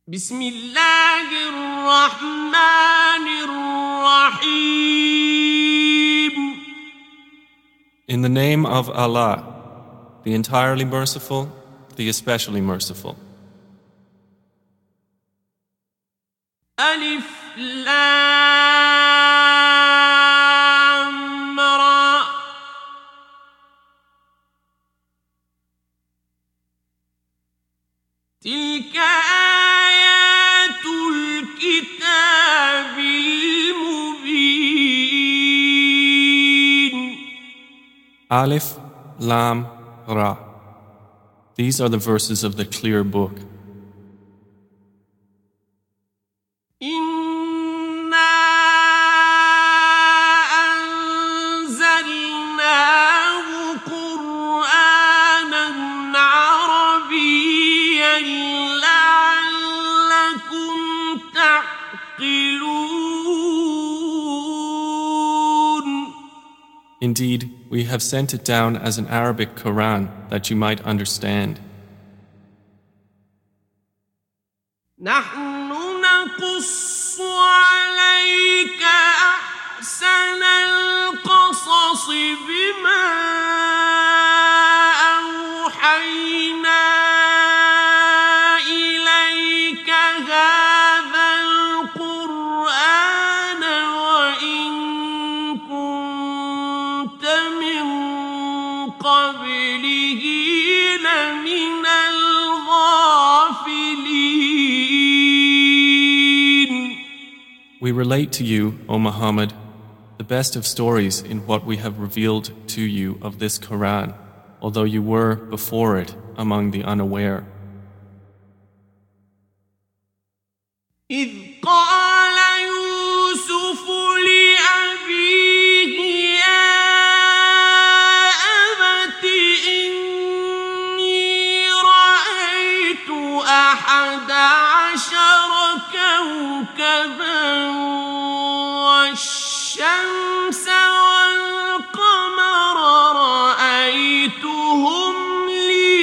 بسم الله الرحمن الرحيم. In the name of Allah, the entirely merciful, the especially merciful. ألف لام را. تلك آيات الكتاب المبين. Alif, Lam, Ra. These are the verses of the clear book. إنا أنزلناه قرآنا عربيا لعلكم تعقلون. Indeed, we have sent it down as an Arabic Quran that you might understand. نحن نقص عليك أحسن القصص بما أوحينا إليك هذا القرآن وإن كنت من قبله لمن الغافلين. We relate to you, O Muhammad, the best of stories in what we have revealed to you of this Quran, although you were before it among the unaware. إذ قال يوسف لأبيه يا أبت إني رأيت 11 كوكبا والشمس والقمر رأيتهم لي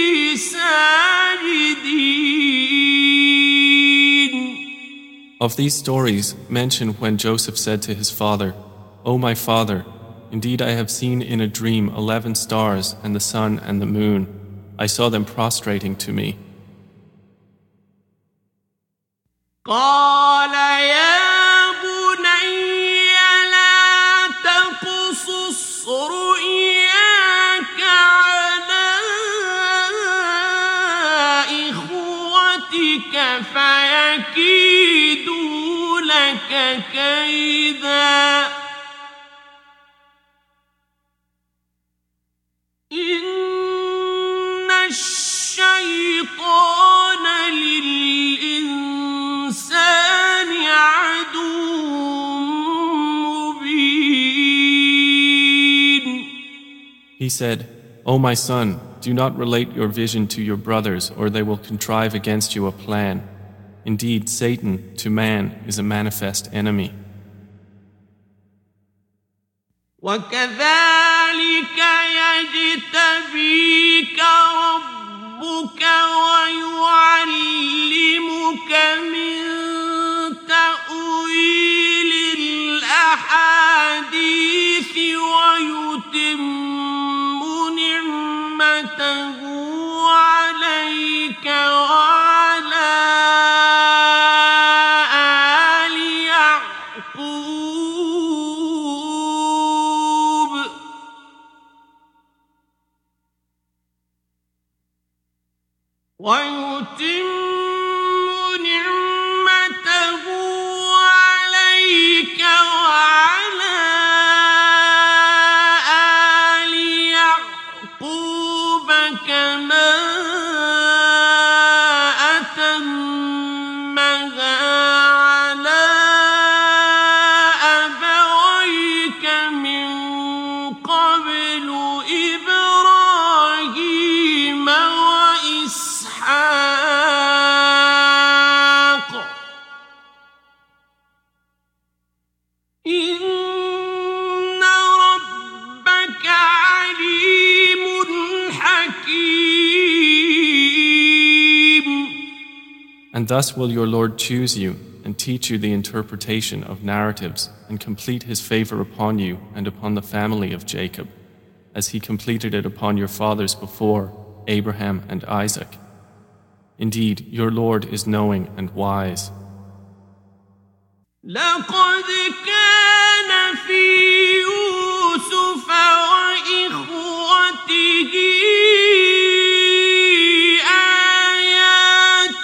ساجدين. Of these stories, mention when Joseph said to his father, O my father, indeed I have seen in a dream 11 stars and the sun and the moon. I saw them prostrating to me. قال يا بني لا تقصص رؤياك على إخوتك فيكيدوا لك كيدا إن الشيطان للإنسان عدو مبين. He said, O my son, do not relate your vision to your brothers or they will contrive against you a plan. Indeed, Satan to man is a manifest enemy. وكذلك يجتبيك ربك ويعلمك من تأويل الأحاديث ويتم نعمته عليك وعلى آل يعقوب ويتم نعمته thus will your Lord choose you and teach you the interpretation of narratives and complete his favor upon you and upon the family of Jacob, as he completed it upon your fathers before, Abraham and Isaac. Indeed, your Lord is knowing and wise. لقد كان في يوسف وإخوته آيات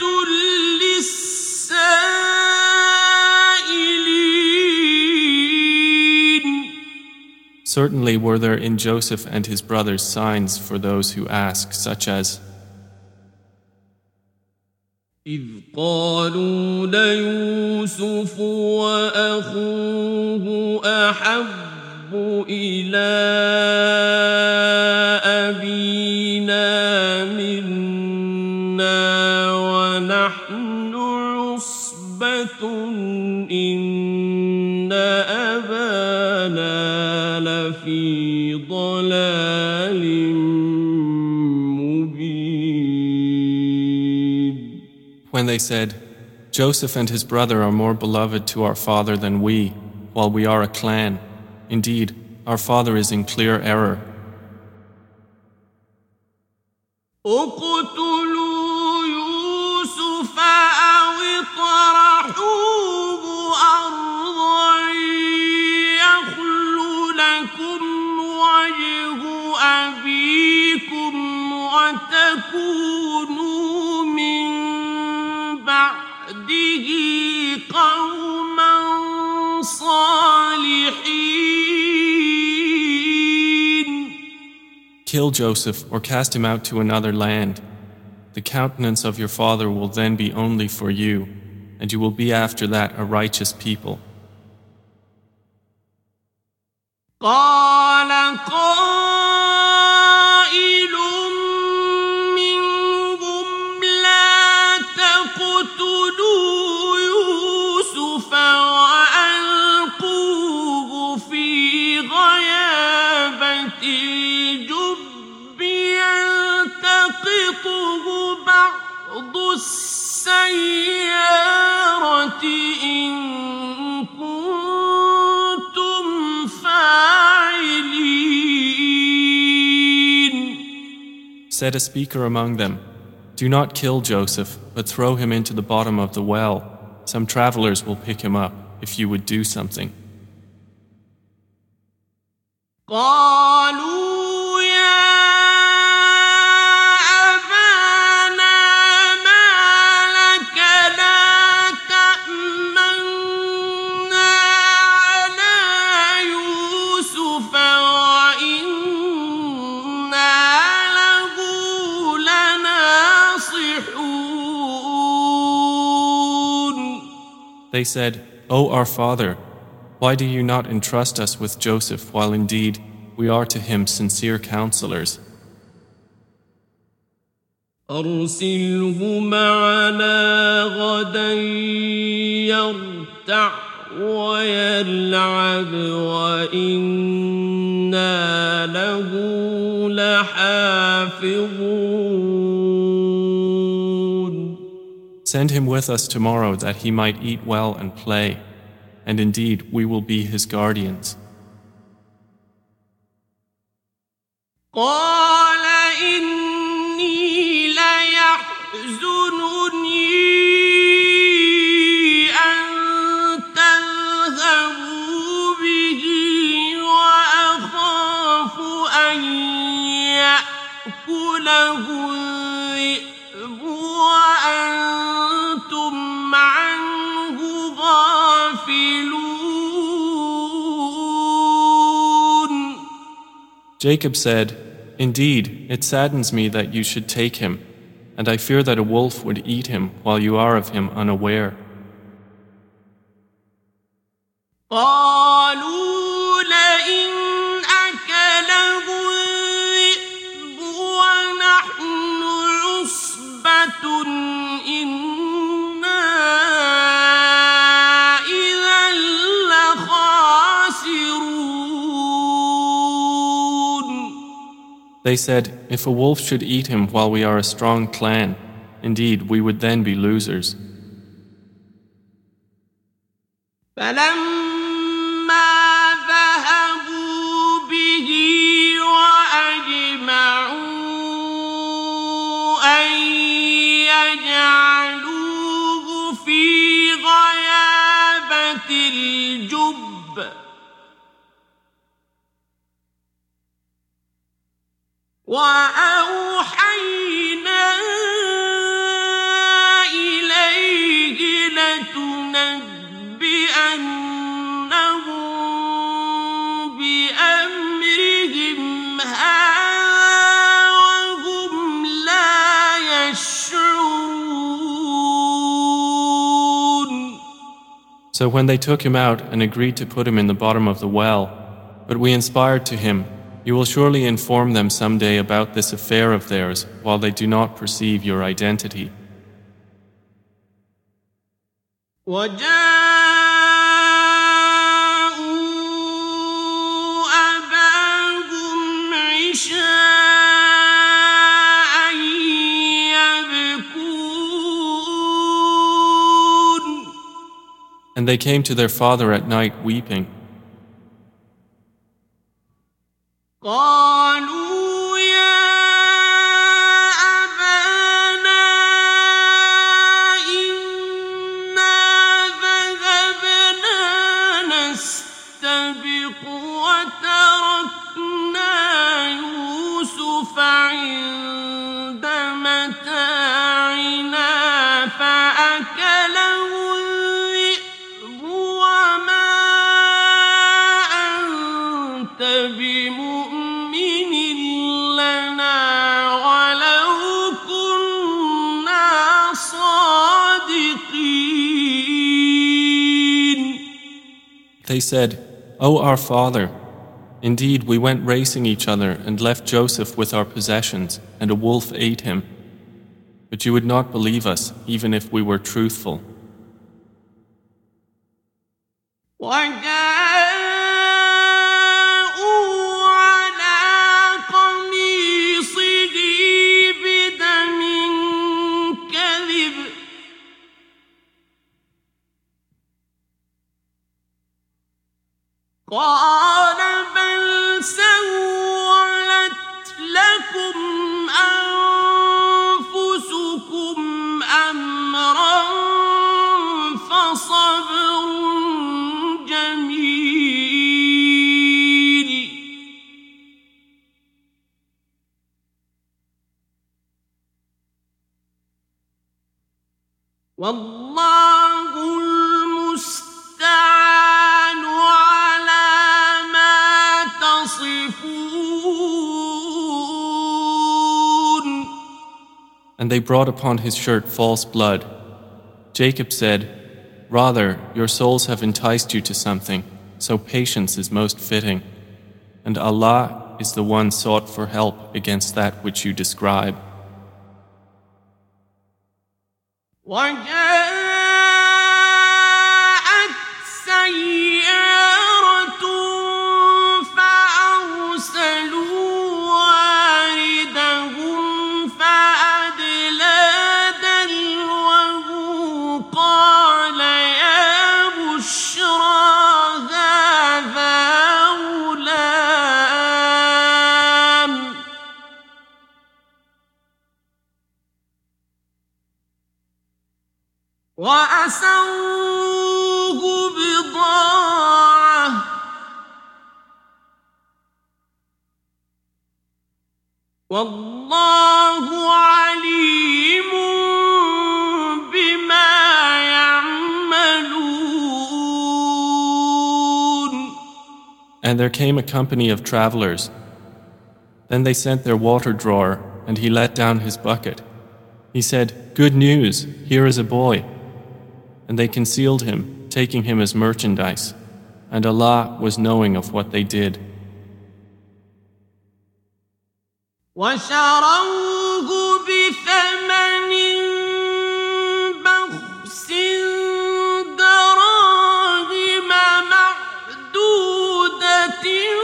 للسائلين. Certainly were there in Joseph and his brothers signs for those who ask, such as, إذ قالوا ليوسف وأخوه أحب إلى أبينا منا ونحن عصبة إن أبانا لفي ضلال when they said, Joseph and his brother are more beloved to our father than we, while we are a clan. Indeed, our father is in clear error. اقتلوا يوسف أو اطرحوه أرضا يخل لكم وجه أبيكم وتكونوا من بعده قوما صالحين. Kill Joseph or cast him out to another land. The countenance of your father will then be only for you, and you will be after that a righteous people. قال قائل منهم لا تقتلوا يوسف وألقوه في غيابة الجب يلتقطه بعض السيارة إن كنتم فاعلين. Said a speaker among them, do not kill Joseph, but throw him into the bottom of the well. Some travelers will pick him up if you would do something. قالوا يا أبانا ما لك لا تأمنا على يوسف وإنا له لناصحون. They said, O our father, why do you not entrust us with Joseph while indeed we are to him sincere counselors? أرسله معنا غدا يرتع ويلعب وإنا له لحافظون. Send him with us tomorrow that he might eat well and play, and indeed we will be his guardians. قال إني ليحزنني أن تذهبوا به وأخاف أن يأكله الذئب وأنتم عنه غافلون. Jacob said, Indeed, it saddens me that you should take him, and I fear that a wolf would eat him while you are of him unaware. قالوا لئن أكله الذئب ونحن عصبة إنا إذا لخاسرون. They said, If a wolf should eat him while we are a strong clan, indeed we would then be losers. فلما ذهبوا به وأجمعوا أن يجعلوه في غيابة الجب وأوحينا إليه لتنبئنهم بأمرهم هذا وهم لا يشعرون. So when they took him out and agreed to put him in the bottom of the well, but we inspired to him, you will surely inform them someday about this affair of theirs while they do not perceive your identity. وجاءوا أباهم عشاء يبكون. And they came to their father at night weeping. قالوا يا أبانا إنا ذهبنا نستبق وتركنا يوسف عند متاعنا فأكله الذئب وما أنت بمؤمن لنا ولو كنا صادقين. They said, O our father, indeed we went racing each other and left Joseph with our possessions, and a wolf ate him. But you would not believe us, even if we were truthful. قال بل سولت لكم أنفسكم أمرا فصبر جميل والله المستعان على ما تصفون. And they brought upon his shirt false blood. Jacob said, Rather, your souls have enticed you to something, so patience is most fitting. And Allah is the one sought for help against that which you describe. وجاءت سيارة فأرسلوا واردهم فأدلى دلوه قال يا بشرى هذا غلام وأسروه بضاعة والله عليم بما يعملون. And there came a company of travelers. Then they sent their water drawer, and he let down his bucket. He said, Good news, here is a boy. And they concealed him, taking him as merchandise. And Allah was knowing of what they did. وشروه بثمن بخس دراهم معدودة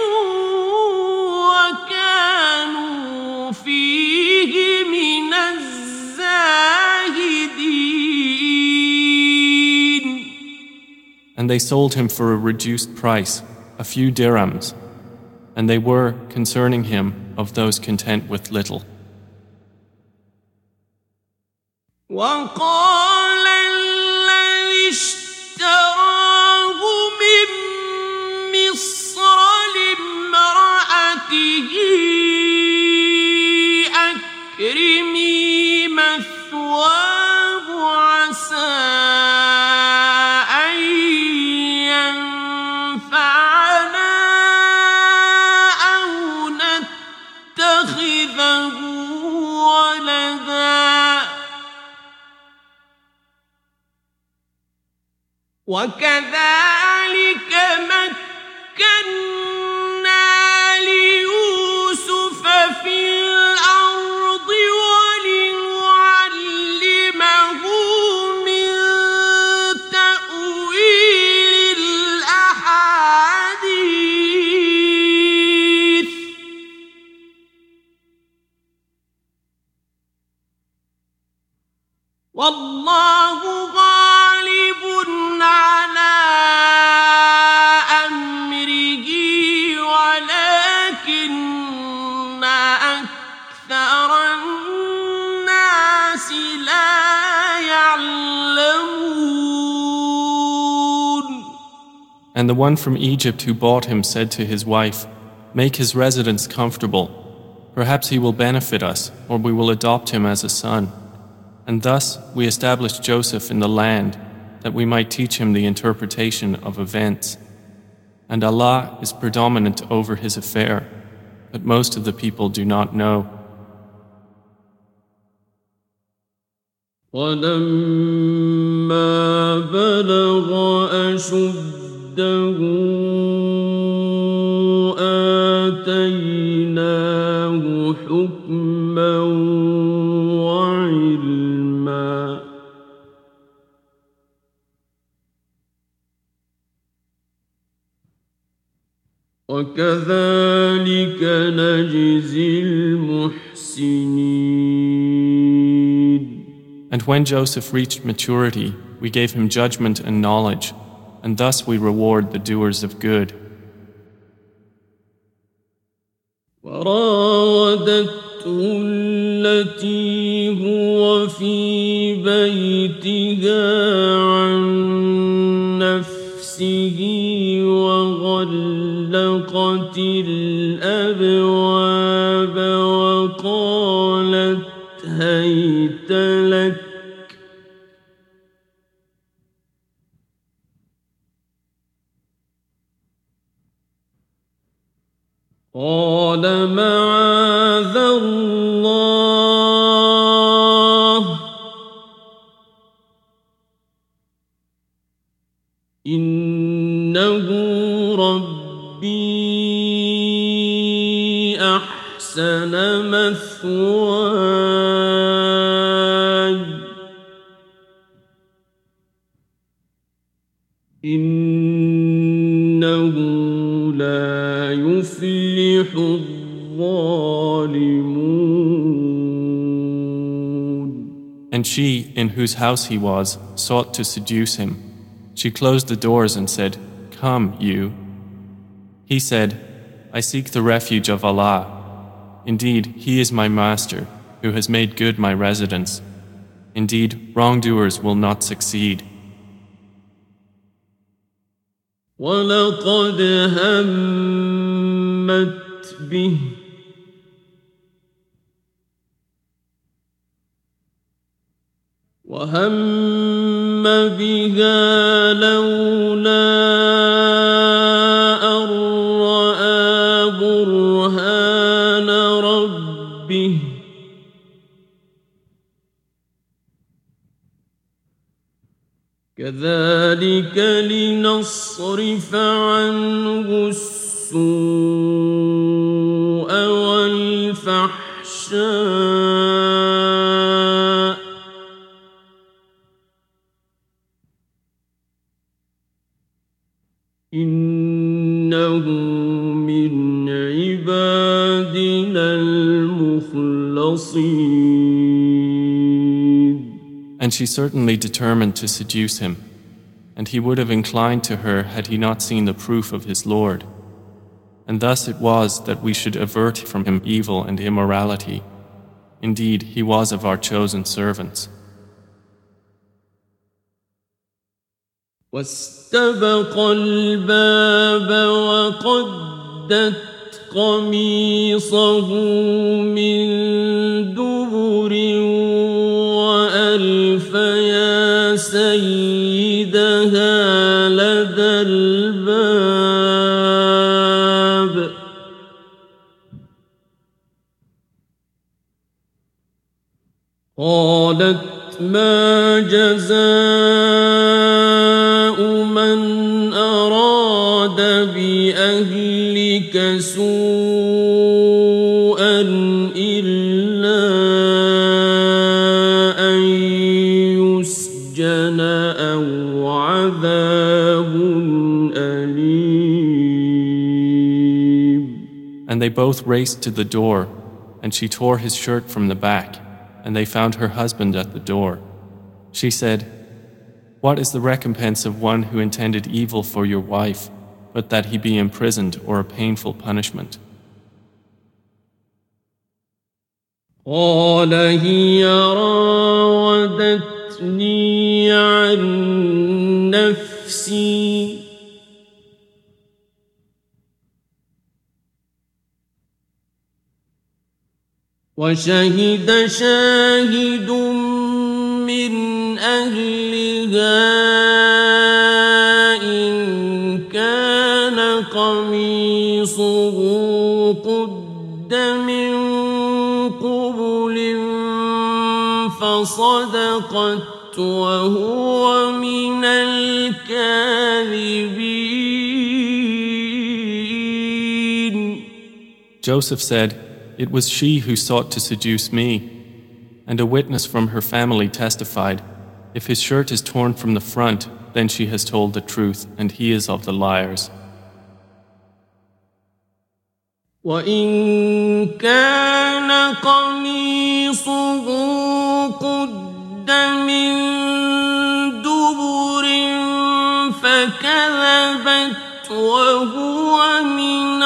وكانوا فيه من الزاهدين. And they sold him for a reduced price, a few dirhams, and they were, concerning him, of those content with little. وقال الذي اشتراه من مصر لامرأته أكرمي مثواه عسى أن ينفعنا أو نتخذه ولدا وكذلك مكنا ليوسف في الأرض ولنعلمه من تأويل الأحاديث والله غالب على أمره ولكن أكثر الناس لا يعلمون. And the one from Egypt who bought him said to his wife, "Make his residence comfortable. Perhaps he will benefit us, or we will adopt him as a son." And thus we established Joseph in the land, that we might teach him the interpretation of events. And Allah is predominant over his affair, but most of the people do not know. وَلَمَّا بَلَغَ أَشُدَّهُ آتَيْنَاهُ حُكْمًا وَعِلْمًا وَكَذَلِكَ نَجْزِي الْمُحْسِنِينَ. And when Joseph reached maturity, we gave him judgment and knowledge, and thus we reward the doers of good. وراودته التي هو في بيتها عن نفسه وغلقت الأبواب وقالت هيت لك قال معاذ الله إنه ربي أحسن مثواي إنه لا يفلح الظالمون. And she, in whose house he was, sought to seduce him. She closed the doors and said, "Come, you." He said, "I seek the refuge of Allah. Indeed, He is my master, who has made good my residence. Indeed, wrongdoers will not succeed." وَلَقَدْ هَمَّتْ بِهِ وَهَمَّ بِهَا لَوْلَا أَن رَّأَىٰ بُرْهَانَ رَبِّهِ كَذَلِكَ لِنَصْرِفَ عَنْهُ السُّوءَ وَالْفَحْشَاءَ إِنَّهُ مِنْ عِبَادِنَا الْمُخْلَصِينَ. And she certainly determined to seduce him. and he would have inclined to her had he not seen the proof of his Lord. And thus it was that we should avert from him evil and immorality. Indeed, he was of our chosen servants. واستبق الباب وقدت قميصه من دبر وألف يا سيدها لدى الباب قالت ما جزاء من أراد بأهلك سوءا إلا أن يسجن أو عذاب أليم. And they both raced to the door, and she tore his shirt from the back, and they found her husband at the door. She said, "What is the recompense of one who intended evil for your wife, but that he be imprisoned or a painful punishment?" قال هي راودتني عن نفسي وشهد شاهد من أهلها إن كان قميصه قد من قبل فصدقت وهو من الكاذبين. Joseph said, "It was she who sought to seduce me." And a witness from her family testified, "If his shirt is torn from the front, then she has told the truth, and he is of the liars." وَإِن كَانَ قَمِيصُهُ قُدَّ مِن دُبُرٍ فَكَذَبَتْ وَهُوَ مِنَ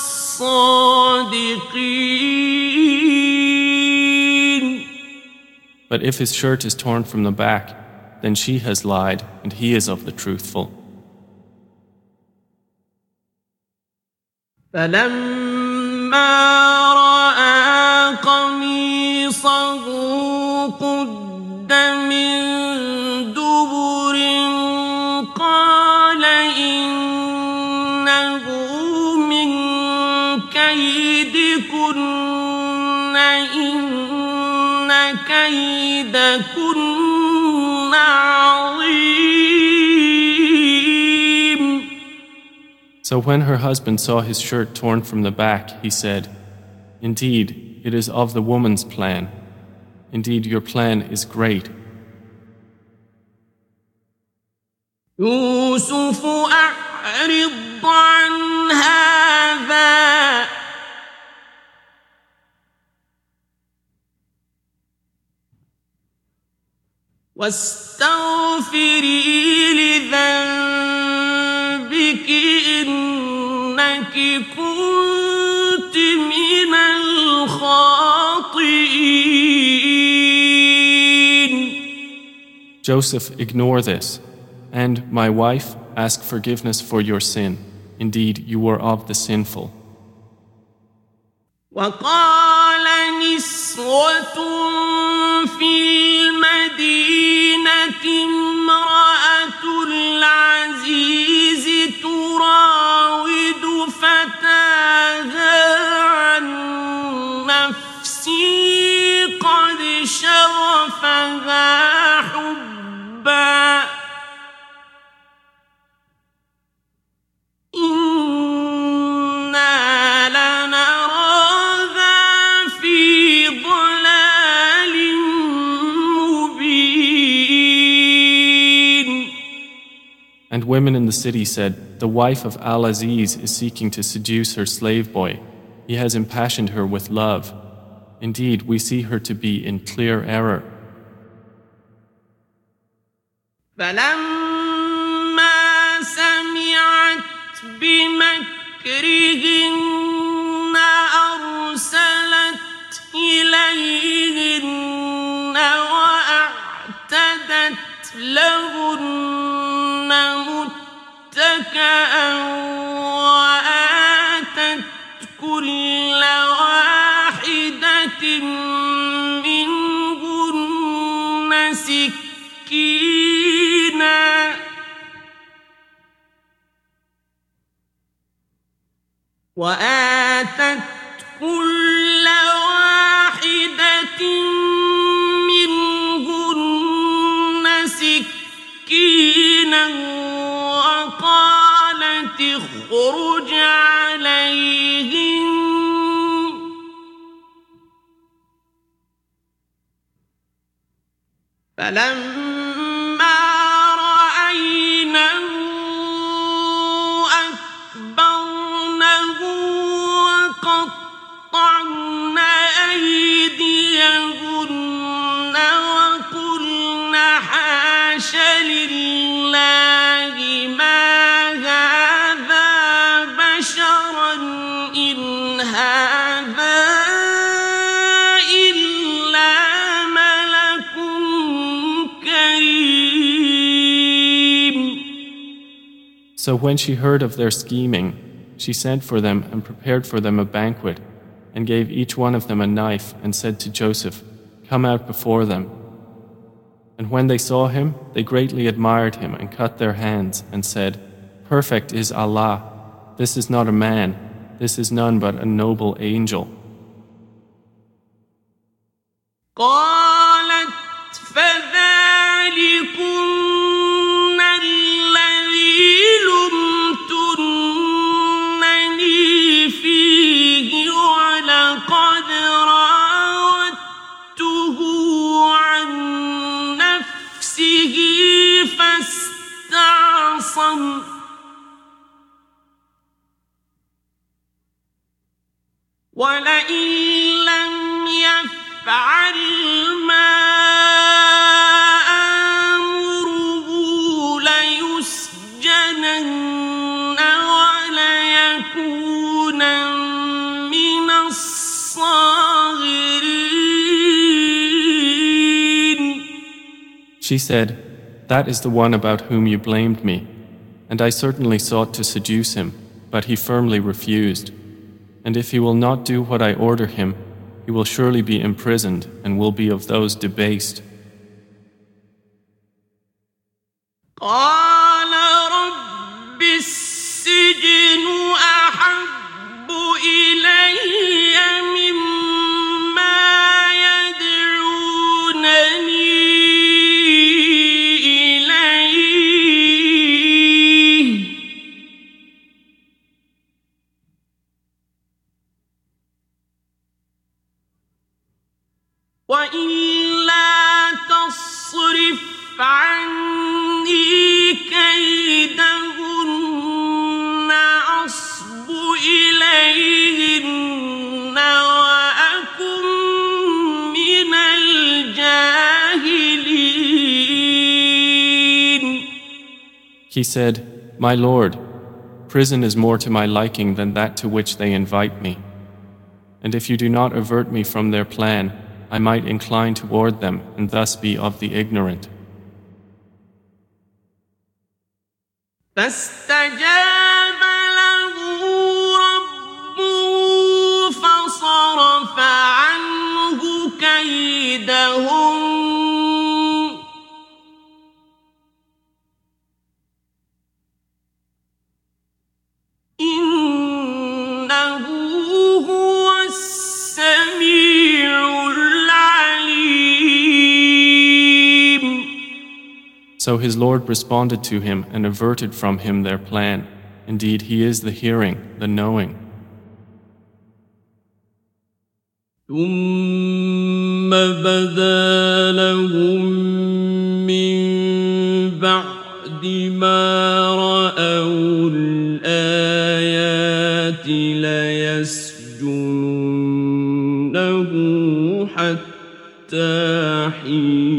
الصَّادِقِينَ. But if his shirt is torn from the back, then she has lied, and he is of the truthful. فَلَمَّا رَأَىٰ قَمِيصَهُ قُدَّ مِن دُبُرٍ قَالَ إِنَّهُ مِن كَيْدِكُنَّ إِنَّ كَيْدَكُنَّ عَظِيمٌ. So when her husband saw his shirt torn from the back, he said, "Indeed, it is of the woman's plan. Indeed, your plan is great." يوسف أعرض عن هذا واستغفري لذنبك إنك كنت من الخاطئين. Joseph, ignore this. And, my wife, ask forgiveness for your sin. Indeed, you were of the sinful. وقال نسوة في المدينة امرأة العزيز تراود فتاها عن نفسه قد شغفها حبا إنا لنراها في ضلال مبين. And women in the city said, "The wife of Al-Aziz is seeking to seduce her slave boy. He has impassioned her with love. Indeed, we see her to be in clear error." فلما بمكرهن أرسلت إليهن وأعتدت لهن متكئا وآتت كل واحدة منهن سكينا وقالت اخرج عليهم فلما رأينه أكبرنه وقطعن أيديهن وقلن حاش لله ما هذا بشرا إن هذا إلا ملك كريم. So when she heard of their scheming, she sent for them and prepared for them a banquet, and gave each one of them a knife, and said to Joseph, "Come out before them." And when they saw him, they greatly admired him and cut their hands, and said, "Perfect is Allah. This is not a man. This is none but a noble angel." قالت فذلكن الذي لمتنني فيه ولقد راودته عن نفسه فاستعصم ولئن لم يفعل ما آمره ليسجنن وليكونا من الصاغرين. She said, "That is the one about whom you blamed me, and I certainly sought to seduce him, but he firmly refused. And if he will not do what I order him, he will surely be imprisoned and will be of those debased." قال رب السجن أحب إلي مما يدعونني إليه وإلا تصرف عني كيدهن أصب إليهن وأكن من الجاهلين. He said, "My Lord, prison is more to my liking than that to which they invite me. And if you do not avert me from their plan, I might incline toward them and thus be of the ignorant." فاستجاب له ربه فصرف عنه كيدهم إنه هو السميع العليم. So his Lord responded to him and averted from him their plan. Indeed, he is the hearing, the knowing. ثم بدا لهم من بعد ما رأوا الآيات ليسجننه حتى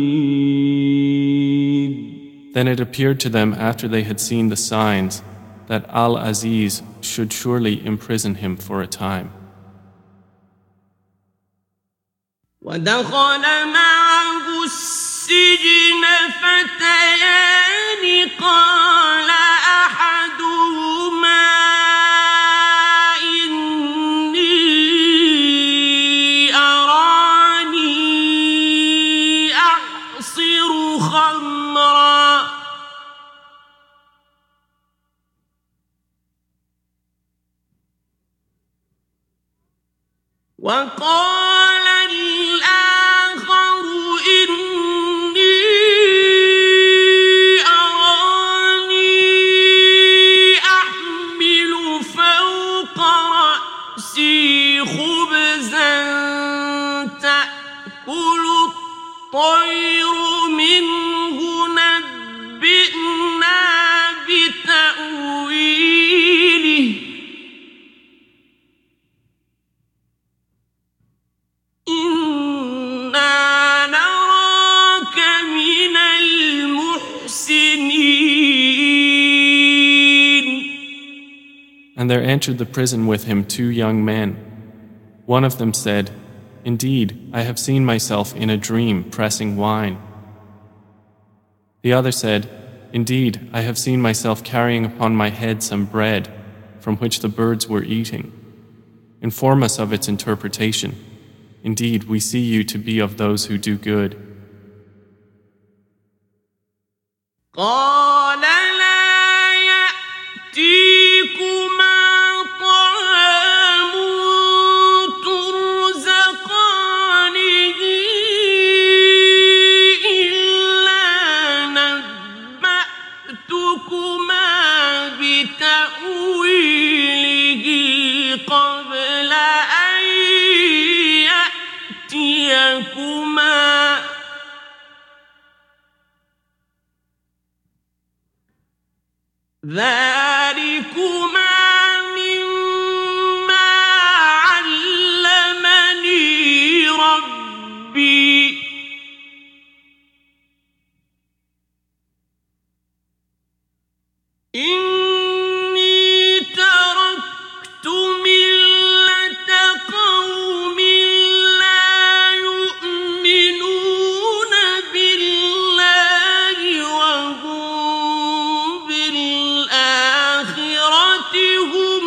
حين. Then it appeared to them after they had seen the signs that Al-Aziz should surely imprison him for a time. ودخل معه السجن فتيان قال أحدهما إني أراني أعصر خمرا وقال الآخر إني أراني أحمل فوق رأسي خبزا تأكل الطير منه نبئنا بتأويله إنا نراك من المحسنين. And there entered the prison with him 2 young men. One of them said, "Indeed, I have seen myself in a dream pressing wine." The other said, "Indeed, I have seen myself carrying upon my head some bread, from which the birds were eating. Inform us of its interpretation. Indeed, we see you to be of those who do good." قال لا يأتيكما طعام ترزقانه إلا نبأتكما بتأويله قبل أن يأتيكما ذلكما مما علمني ربي إني تركت ملة قوم لا يؤمنون بالله وهم بالآخرة هم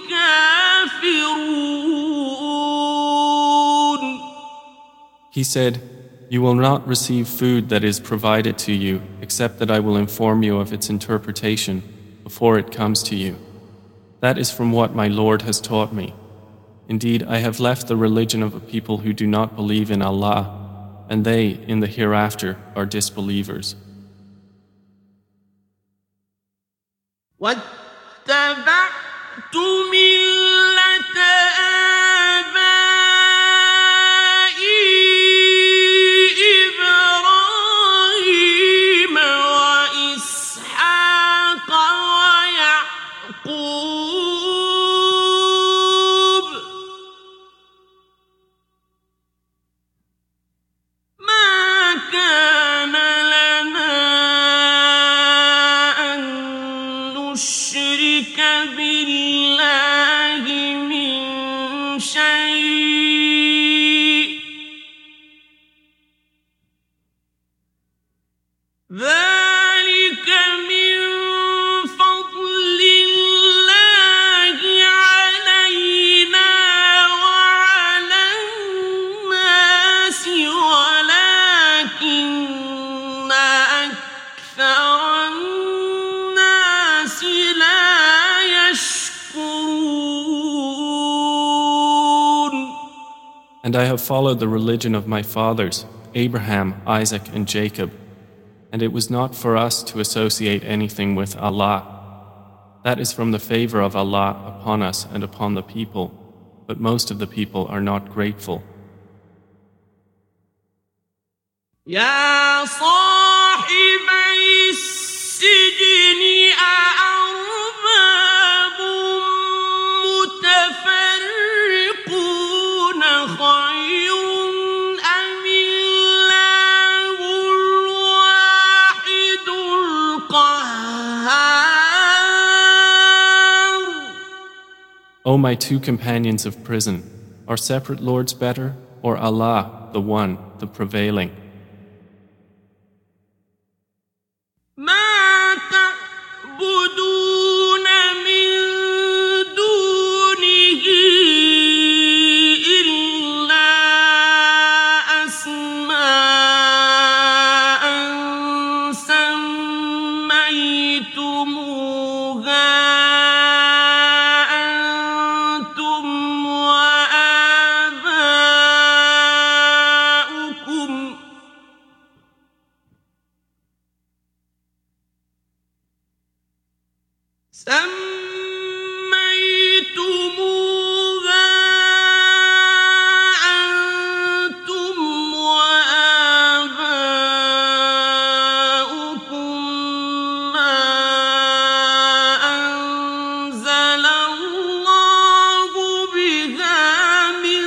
كافرون. He said, "You will not receive food that is provided to you, except that I will inform you of its interpretation before it comes to you. That is from what my Lord has taught me. Indeed, I have left the religion of a people who do not believe in Allah, and they, in the hereafter, are disbelievers." واتبعت ملة آبائي إبراهيم وإسحاق ويعقوب ما كان لنا أن نشرك بالله من شيء ذلك من فضل الله علينا وعلى الناس ولكن أكثر الناس لا يشكرون. And I have followed the religion of my fathers, Abraham, Isaac, and Jacob. And it was not for us to associate anything with Allah. That is from the favor of Allah upon us and upon the people, but most of the people are not grateful. يا صاحبي السجن أأرباب متفرقون خير أم الله الواحد القهار O my two companions of prison, are separate lords better, or Allah, the One, the Prevailing? ما تعبدون من دونه إلا أسماء سميتموها أنتم وآباؤكم ما أنزل الله بها من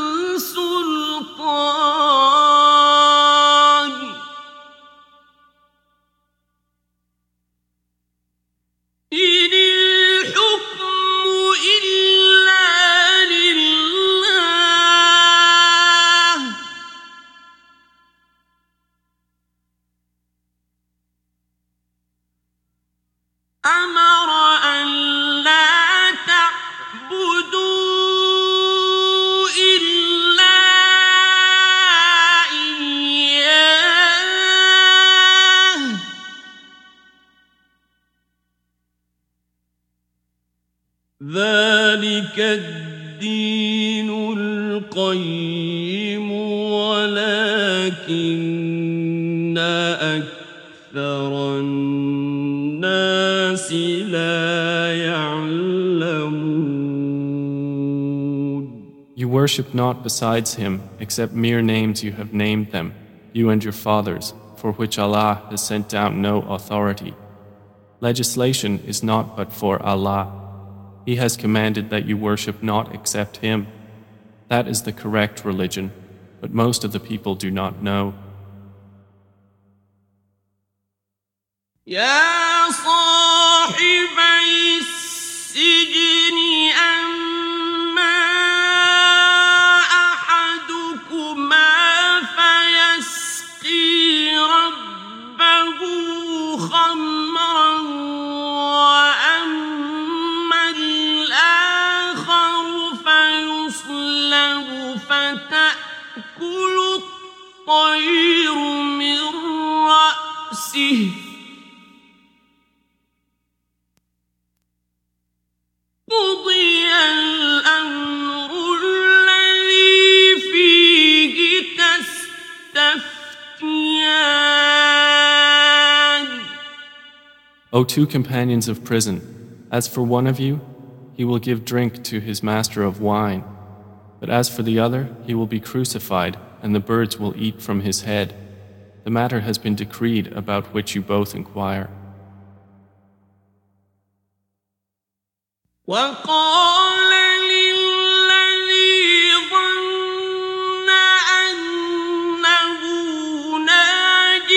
سلطان إن الحكم إلا لله أمر أن لا تعبدوا إلا إياه ذلك الدين القيم ولكن أكثر الناس لا يعلمون. You worship not besides Him except mere names you have named them, you and your fathers, for which Allah has sent down no authority. Legislation is not but for Allah. He has commanded that you worship not except Him. That is the correct religion, but most of the people do not know. يا صاحبي السجن أما أحدكما فيسقي ربه خمرا وأما الآخر فيصلب فتأكل الطير من رأسه قضي الأمر الذي فيه تستفتيان. O two companions of prison, as for one of you, he will give drink to his master of wine, but as for the other, he will be crucified, and the birds will eat from his head. The matter has been decreed about which you both inquire. وقال للذي ظن أنه ناج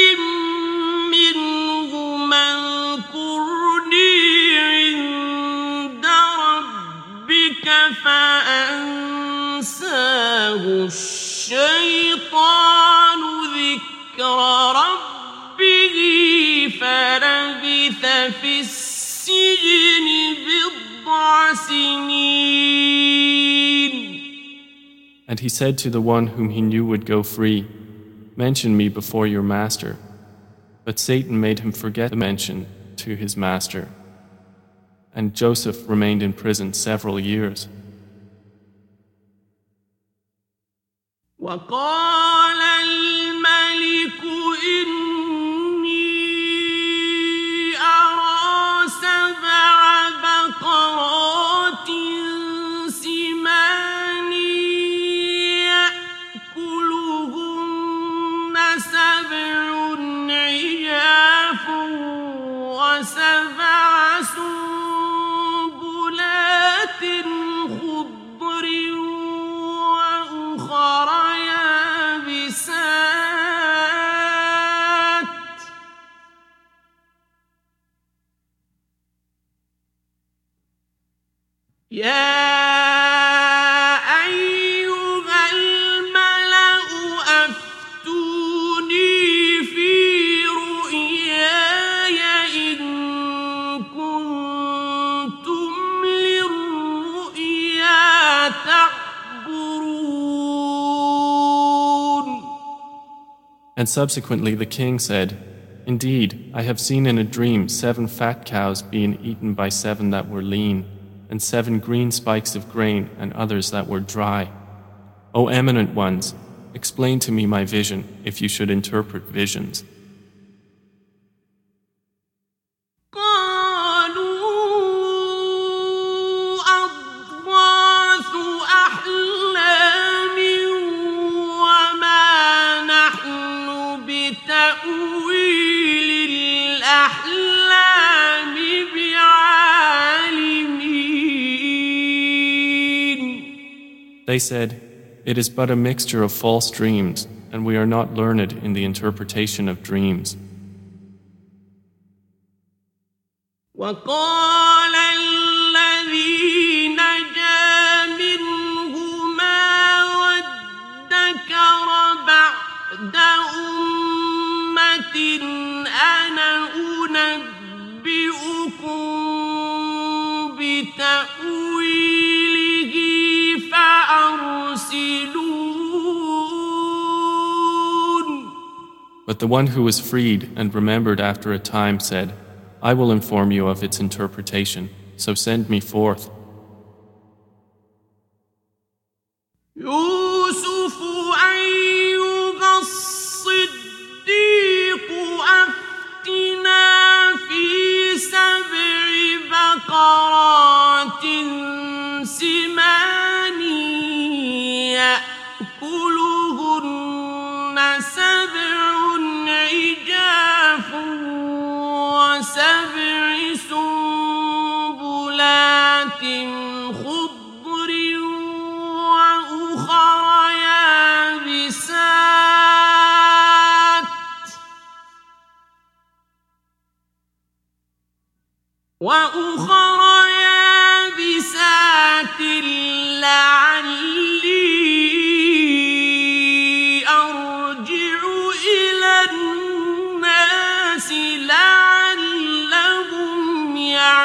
منهما اذكرني عند ربك فأنساه الشيطان ذكر ربه فلبث في السجن And he said to the one whom he knew would go free, "Mention me before your master." But Satan made him forget the mention to his master. And Joseph remained in prison several years. وقال الملك إني أرى سبع بقرات سمان يأكلهن سبع عجاف وسبع سنبلات خضر وأخر يابسات يا أيها الملأ أفتوني في رؤياي إن كنتم للرؤيا تعبرون. And subsequently the king said, Indeed, I have seen in a dream 7 fat cows being eaten by 7 that were lean, and 7 green spikes of grain and others that were dry. O eminent ones, explain to me my vision if you should interpret visions. They said, It is but a mixture of false dreams, and we are not learned in the interpretation of dreams. وقال الذي نجا منهما وادكر بعد أمة أنا أنبئكم بتأويله فأرسلون. But the one who was freed and remembered after a time said, I will inform you of its interpretation, so send me forth. يوسف أيها الصديق أفتنا في 7 بقرات سمان يأكلهن 7 عجاف و7 سنبلات خضر وأخر يابسات لعلي أرجع إلى الناس لعلهم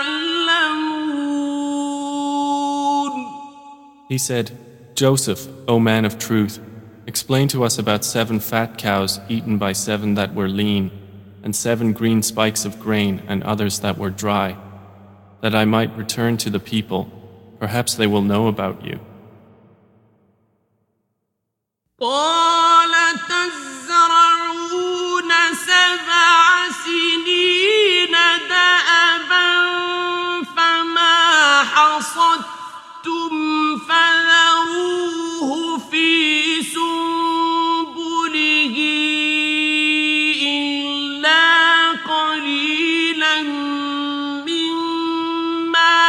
يعلمون. He said, Joseph, O man of truth, explain to us about 7 fat cows eaten by 7 that were lean, and 7 green spikes of grain and others that were dry, that I might return to the people. Perhaps they will know about you. قال تزرعون 7 سنين دأبا فما حصدتم فذروه في سنبله إلا قليلا مما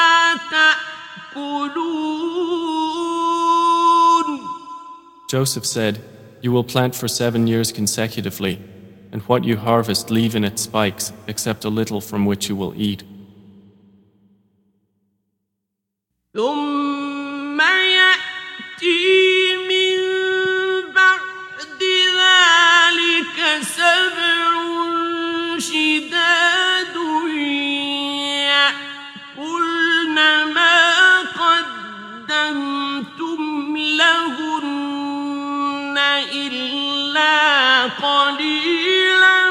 تأكلون. Joseph said, You will plant for 7 years consecutively, and what you harvest leave in its spikes, except a little from which you will eat. ثم يأتي من بعد ذلك 7 شداد يأكلن ما قدمتم لهن إلا قليلا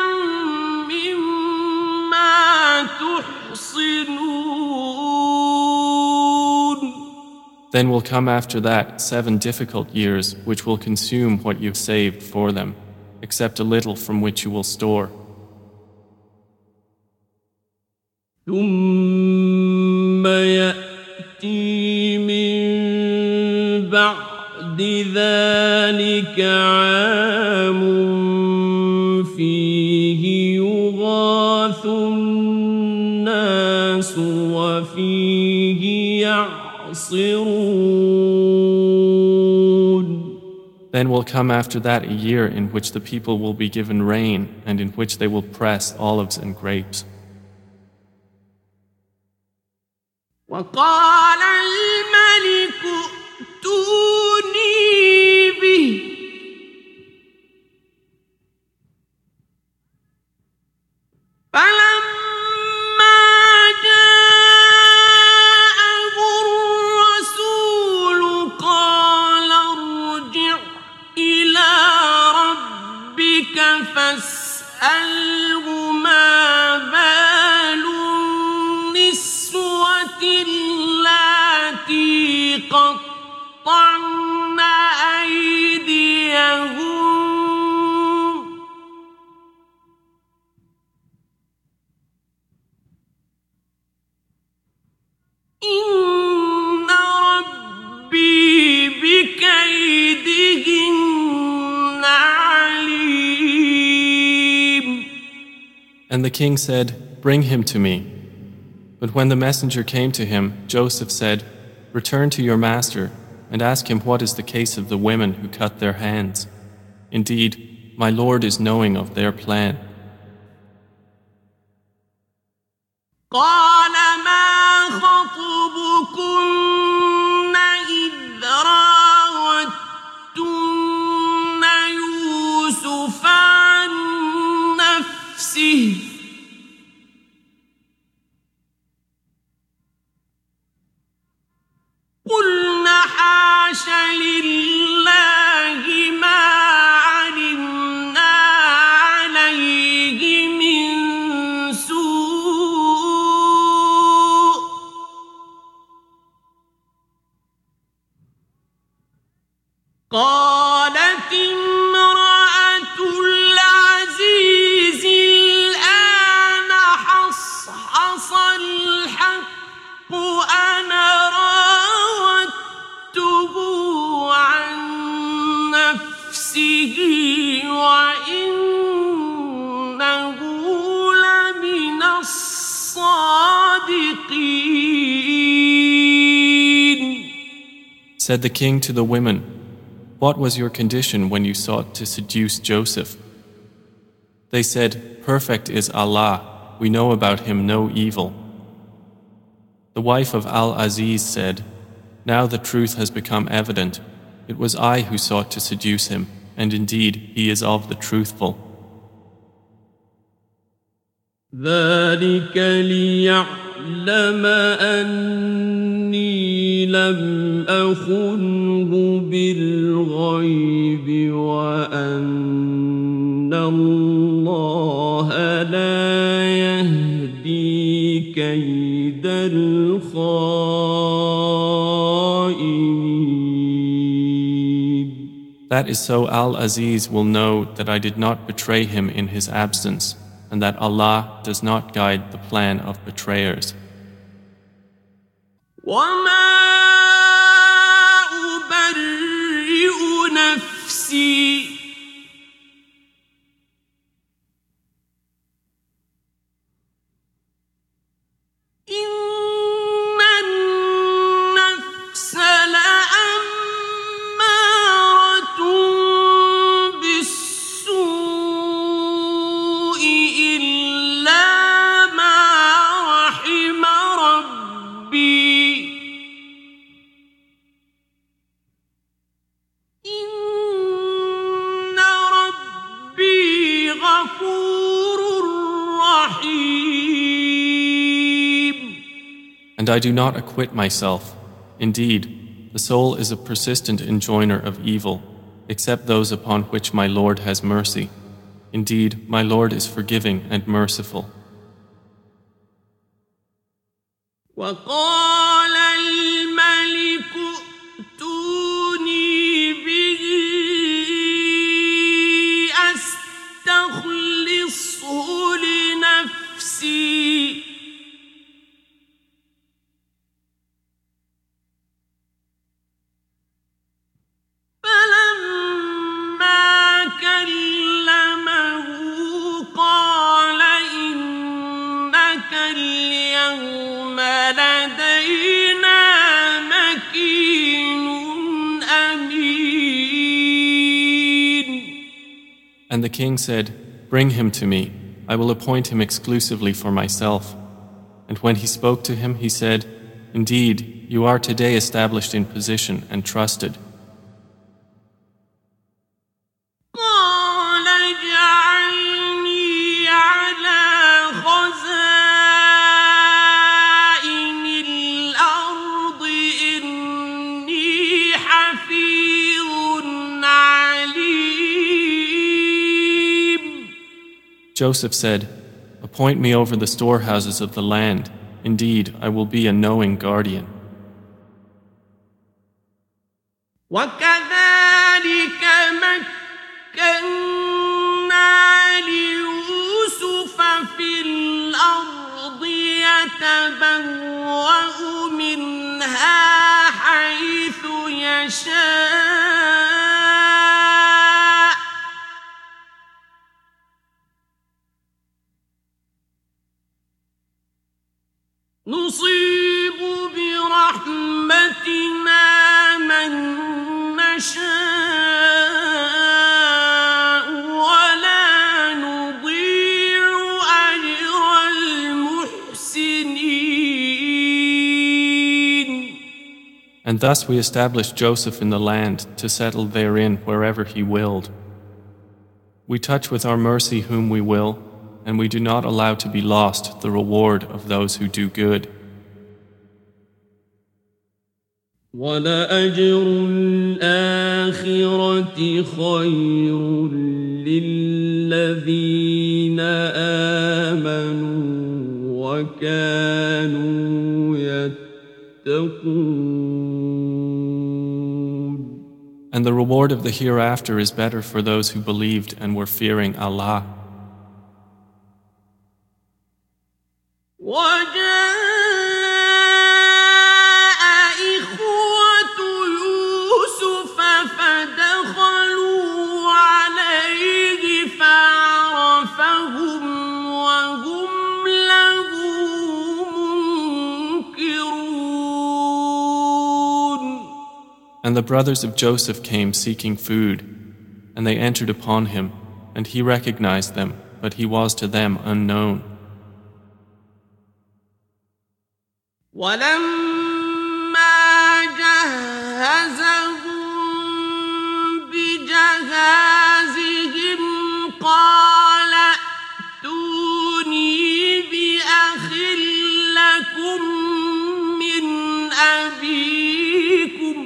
مما تحصنون. Then will come after that 7 difficult years which will consume what you've saved for them, except a little from which you will store. ثم يأتي من بعد ذلك عام فيه يغاث الناس وفيه يعصرون. Then will come after that a year in which the people will be given rain and in which they will press olives and grapes. وقال And the king said, "Bring him to me." But when the messenger came to him, Joseph said, "Return to your master and ask him what is the case of the women who cut their hands. Indeed, my Lord is knowing of their plan." قال ما خطبكن إذ راوتن يوسف عن نفسه قلنا حاش لله ما علمنا عليه من سوء قالت امرأة العزيز الآن حصحص الحق أنا راودته عن نفسه وإنه لمن الصادقين. Said the king to the women, "What was your condition when you sought to seduce Joseph?" They said, "Perfect is Allah, we know about him no evil." The wife of Al-Aziz said, "Now the truth has become evident. It was I who sought to seduce him, and indeed he is of the truthful." ذلك ليعلم أني لم أخنه بالغيب وأن الله لا يهدي كيد الخائنين. That is so Al-Aziz will know that I did not betray him in his absence, and that Allah does not guide the plan of betrayers. وما أبرئ نفسي إن النفس لأمارة بالسوء إلا ما رحم ربي إن ربي غفور رحيم. And I do not acquit myself. Indeed, the soul is a persistent enjoiner of evil, except those upon which my Lord has mercy. Indeed, my Lord is forgiving and merciful. وقال الملك ائتوني به أستخلصه لنفسي فلما كلمه قال إنك اليوم لدينا مكين أمين. And the king said, "Bring him to me. I will appoint him exclusively for myself." And when he spoke to him, he said, "Indeed, you are today established in position and trusted." قال اجعلني على خزائن الأرض إني حفيظ عليم. Joseph said, "Appoint me over the storehouses of the land. Indeed, I will be a knowing guardian." وكذلك مكنا ليوسف في الأرض يتبوأ منها حيث يشاء نصيب برحمتنا من نشاء ولا نضيع أجر المحسنين. And thus we established Joseph in the land to settle therein wherever he willed. We touch with our mercy whom we will, and we do not allow to be lost the reward of those who do good. وَلَأَجْرُ الْآخِرَةِ خَيْرٌ لِّلَّذِينَ آمَنُوا وَكَانُوا يَتَّقُونَ. And the reward of the hereafter is better for those who believed and were fearing Allah. وَجَاءَ إِخْوَةُ يُوسُفَ فَدَخَلُوا عَلَيْهِ فَعَرَفَهُمْ وَهُمْ لَهُ مُنكِرُونَ. And the brothers of Joseph came seeking food, and they entered upon him, and he recognized them, but he was to them unknown. وَلَمَّا جَهَّزَهُم بِجَهَازِهِمْ قَالَ ائْتُونِي بِأَخٍ لَّكُم مِّنْ أَبِيكُمْ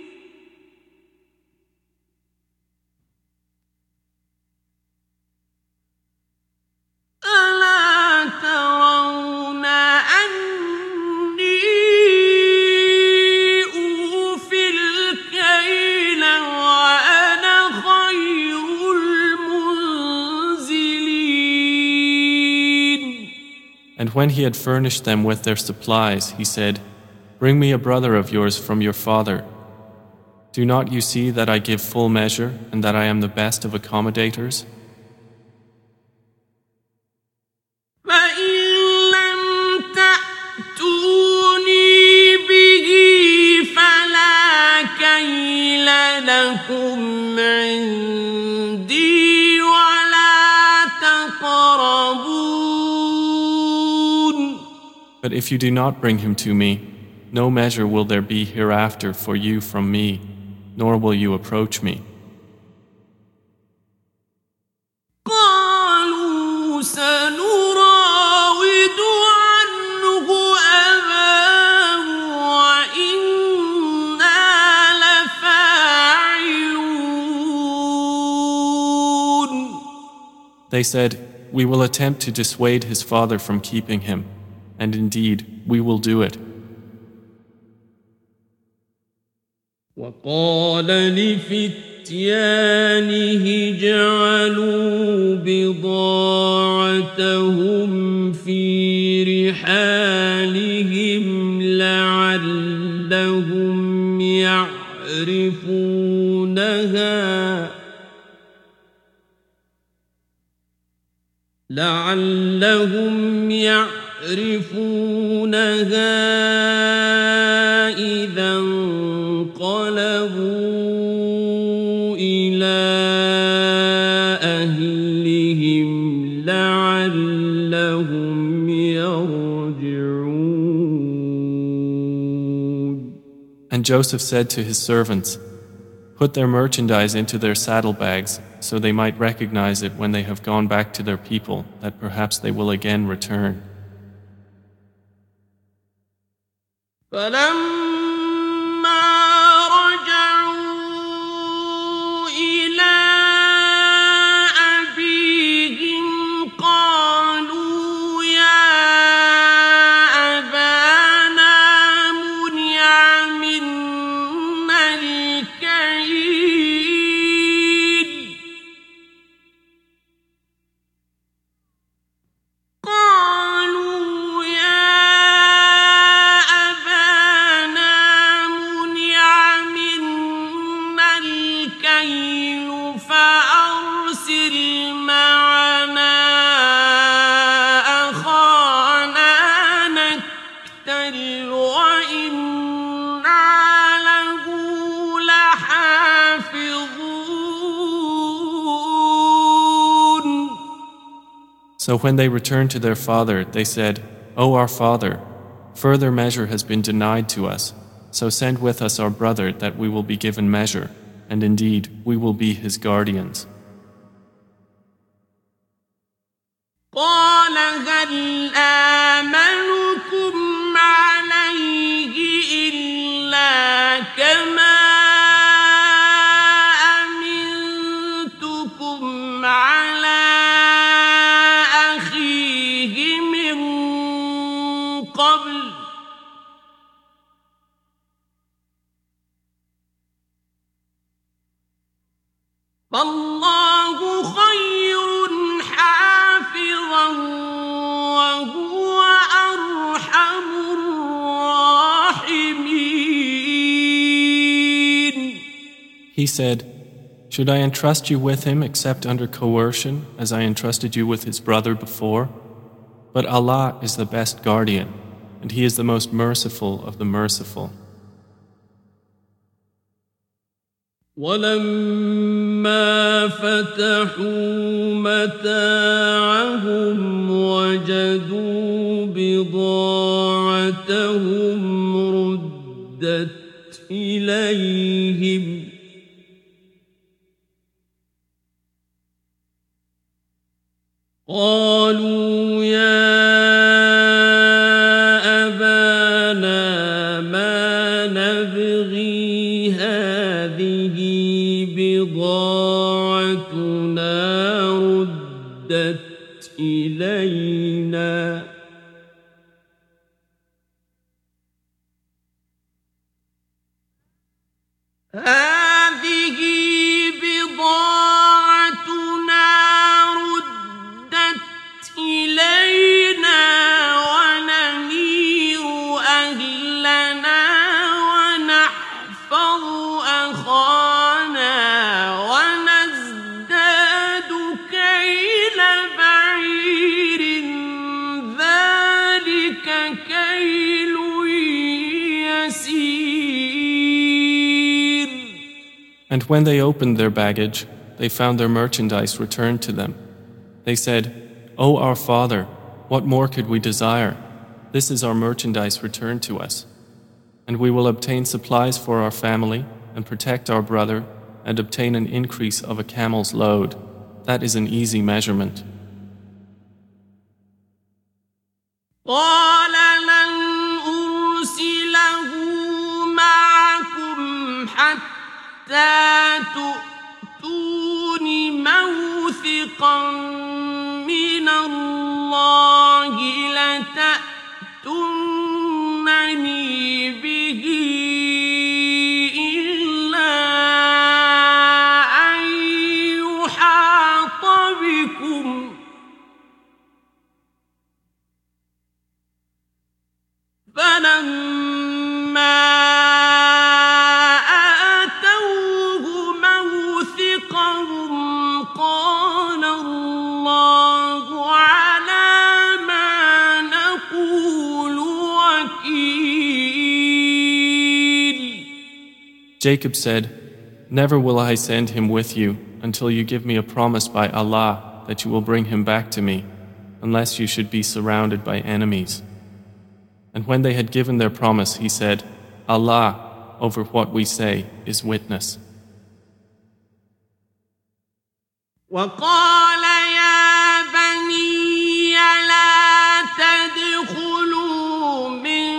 أَلَا تَرَوْنَ أَنِّي أُوفِي الْكَيْلَ وَأَنَا خَيْرُ الْمُنزِلِينَ. And when he had furnished them with their supplies, he said, "Bring me a brother of yours from your father. Do not you see that I give full measure and that I am the best of accommodators?" فَإِن لَّمْ تَأْتُونِي بِهِ فَلَا كَيْلَ لَكُمْ عِندِي وَلَا تَقْرَبُونَ. But if you do not bring him to me, no measure will there be hereafter for you from me, nor will you approach me. قَالُوا سَنُرَاوِدُ عَنْهُ أَبَاهُ وَإِنَّا لَفَاعِلُونَ. They said, "We will attempt to dissuade his father from keeping him, and indeed we will do it." وَقَالَ لِفِتْيَانِهِ اجْعَلُوا بِضَاعَتَهُمْ فِي رِحَالِهِمْ لَعَلَّهُمْ يَعْرِفُونَهَا إِذَا انقَلَبُوا إِلَىٰ أَهْلِهِمْ لَعَلَّهُمْ يَرْجِعُونَ. And Joseph said to his servants, "Put their merchandise into their saddlebags, so they might recognize it when they have gone back to their people, that perhaps they will again return." فَلَمَّا رَجَعُوا إِلَىٰ أَبِيهِمْ قَالُوا يَا أَبَانَا مُنِعَ مِنَّا الْكَيْلُ. قَالُوا يَا أَبَانَا يقتل وإنا له لحافظون. So when they returned to their father, they said, O our father, further measure has been denied to us, so send with us our brother that we will be given measure, and indeed we will be his guardians. قال هل آمنكم عليه إلا كما أمنتكم على أخيه من قبل فالله خير حافظا وهو أرحم الراحمين. He said, Should I entrust you with him except under coercion, as I entrusted you with his brother before? But Allah is the best guardian, and He is the most merciful of the merciful. ولما فتحوا متاعهم وجدوا بضاعتهم ردت إليهم قالوا يا أبانا ما نبغي هذه بضاعتنا ردت إلينا هذه بضاعتنا ردت إلينا ونمير أهلنا ونحفظ أخانا ونزداد كيل بعير ذلك كيل يسير. And when they opened their baggage, they found their merchandise returned to them. They said, O our father, what more could we desire? This is our merchandise returned to us. And we will obtain supplies for our family and protect our brother and obtain an increase of a camel's load. That is an easy measurement. قال لن أرسله معكم حتى تؤتون موثقا من الله لتأتونني به إلا أن يحاط بكم فلما آتوه موثقهم قال الله على ما نقول وكيل. Jacob said, Never will I send him with you until you give me a promise by Allah that you will bring him back to me, unless you should be surrounded by enemies. And when they had given their promise, he said, Allah, over what we say, is witness. وقال يا بني لا تدخلوا من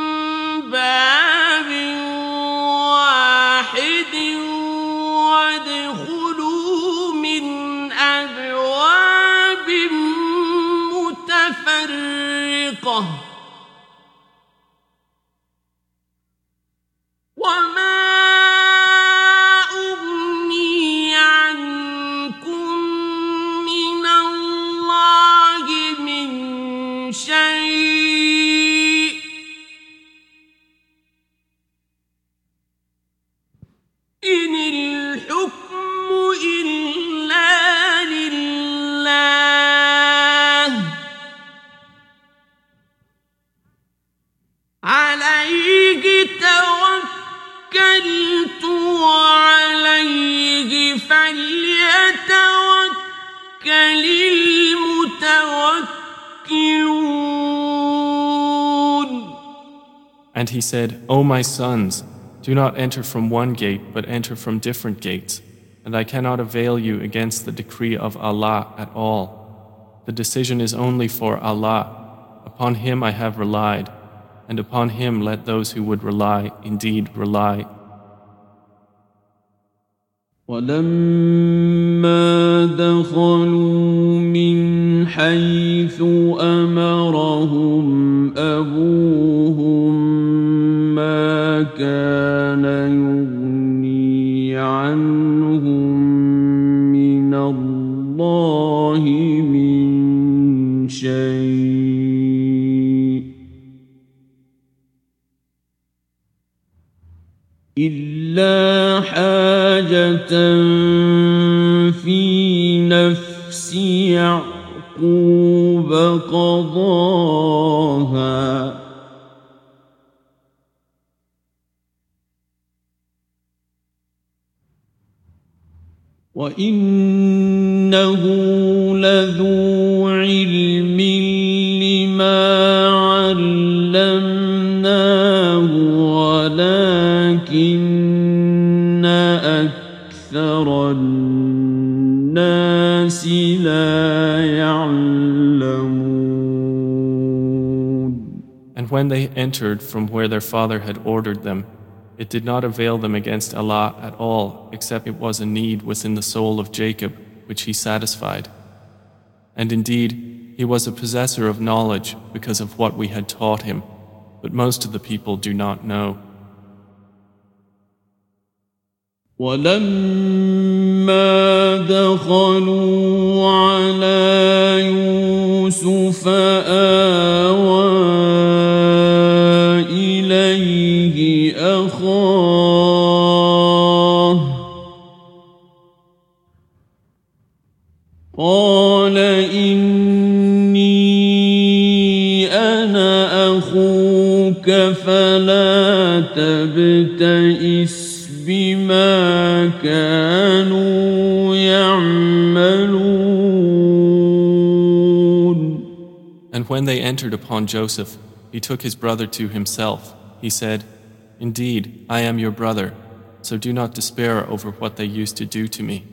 باب واحد وادخلوا من أبواب متفرقة وما أغني عنكم And he said, O my sons, do not enter from one gate, but enter from different gates, and I cannot avail you against the decree of Allah at all. The decision is only for Allah. Upon Him I have relied, and upon Him let those who would rely indeed rely. ولما دخلوا من حيث أمرهم أبوهم ما كان يغني عنهم من الله من شيء إلا حاجة في نفس يعقوب قضاها وإنه لذو علم لما علمناه ولكن أكثر الناس لا يعلمون. And when they entered from where their father had ordered them, it did not avail them against Allah at all, except it was a need within the soul of Jacob, which he satisfied. And indeed, he was a possessor of knowledge because of what we had taught him, but most of the people do not know. ولما دخلوا على يوسف آوى إليه أخاه قال إني أنا أخوك فلا تبتئس بما كانوا يعملون. And when they entered upon Joseph, he took his brother to himself. He said, Indeed, I am your brother, so do not despair over what they used to do to me.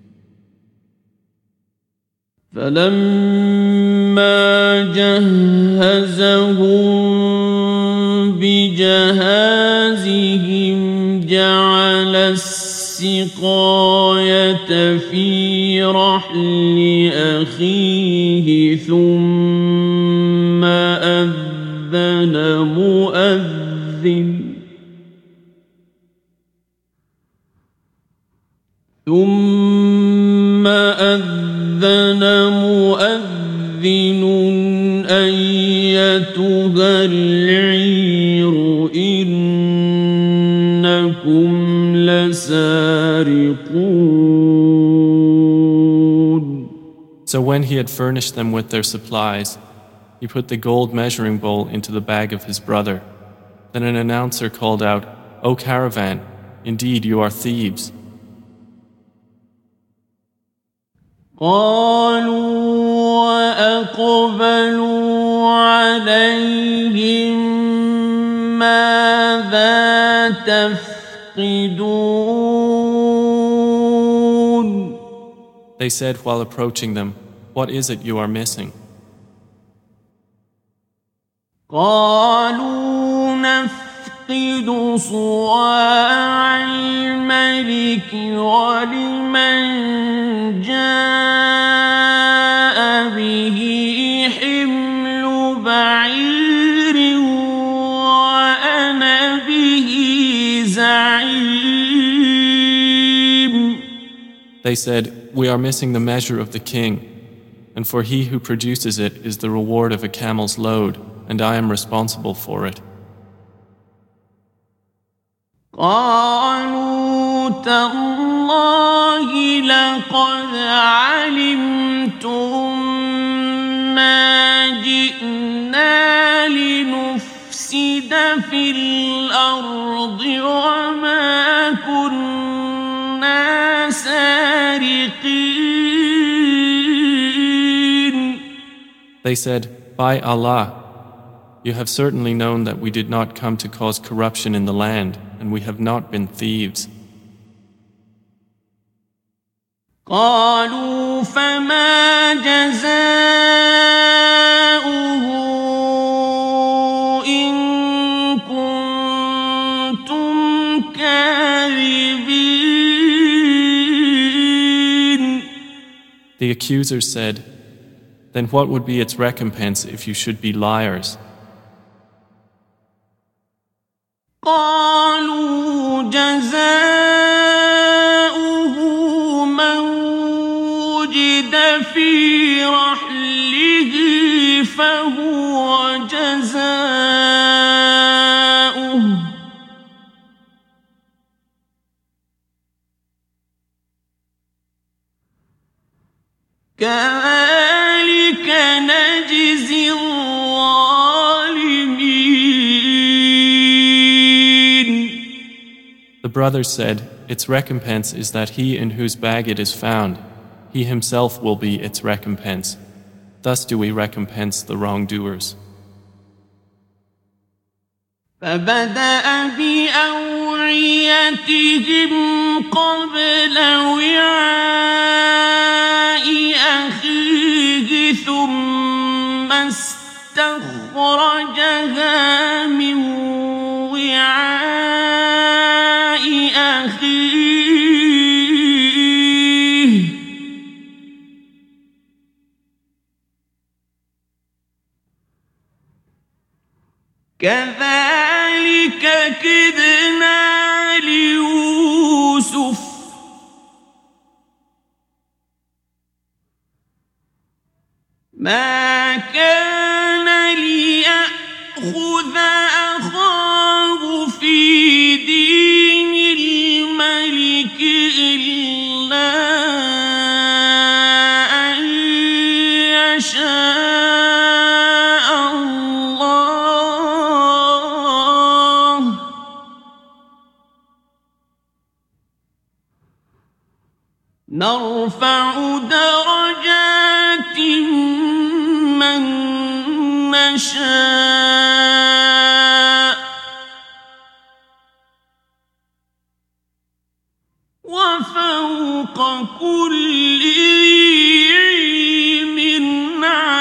فلما جهزهم بجهازهم جعل السقاية في رحل أخيه ثم أذن مؤذن أيتها العير إنكم لسارقون. So when he had furnished them with their supplies, he put the gold measuring bowl into the bag of his brother. Then an announcer called out, O caravan, indeed you are thieves. قالوا وأقبلوا عليهم ماذا تفقدون. They said while approaching them, What is it you are missing? قالوا نفقد صواع الملك ولمن جاء به حمل بعير وأنا به زعيم. They said, We are missing the measure of the king, and for he who produces it is the reward of a camel's load, and I am responsible for it. قالوا تالله لقد علمتم ما جئنا لنفسد في الأرض وما كنا سارقين. They said, By Allah, You have certainly known that we did not come to cause corruption in the land, and we have not been thieves. قالوا فما جزاؤه إن كنتم كاذبين. The accusers said, "Then what would be its recompense if you should be liars?" قالوا جزاؤه من وجد في رحله فهو جزاؤه كذلك نجزي الظالمين. The brothers said, "Its recompense is that he in whose bag it is found, he himself will be its recompense. Thus do we recompense the wrongdoers." فبدأ بأوعيتهم قبل وعاء أخيه ثم استخرجها من وعاء أخيه كذلك كدنا ليوسف ما كان ليأخذ أخاه في دين الملك إلا أن يشاء الله نرفع درجات من نشاء وفوق كل ذي علم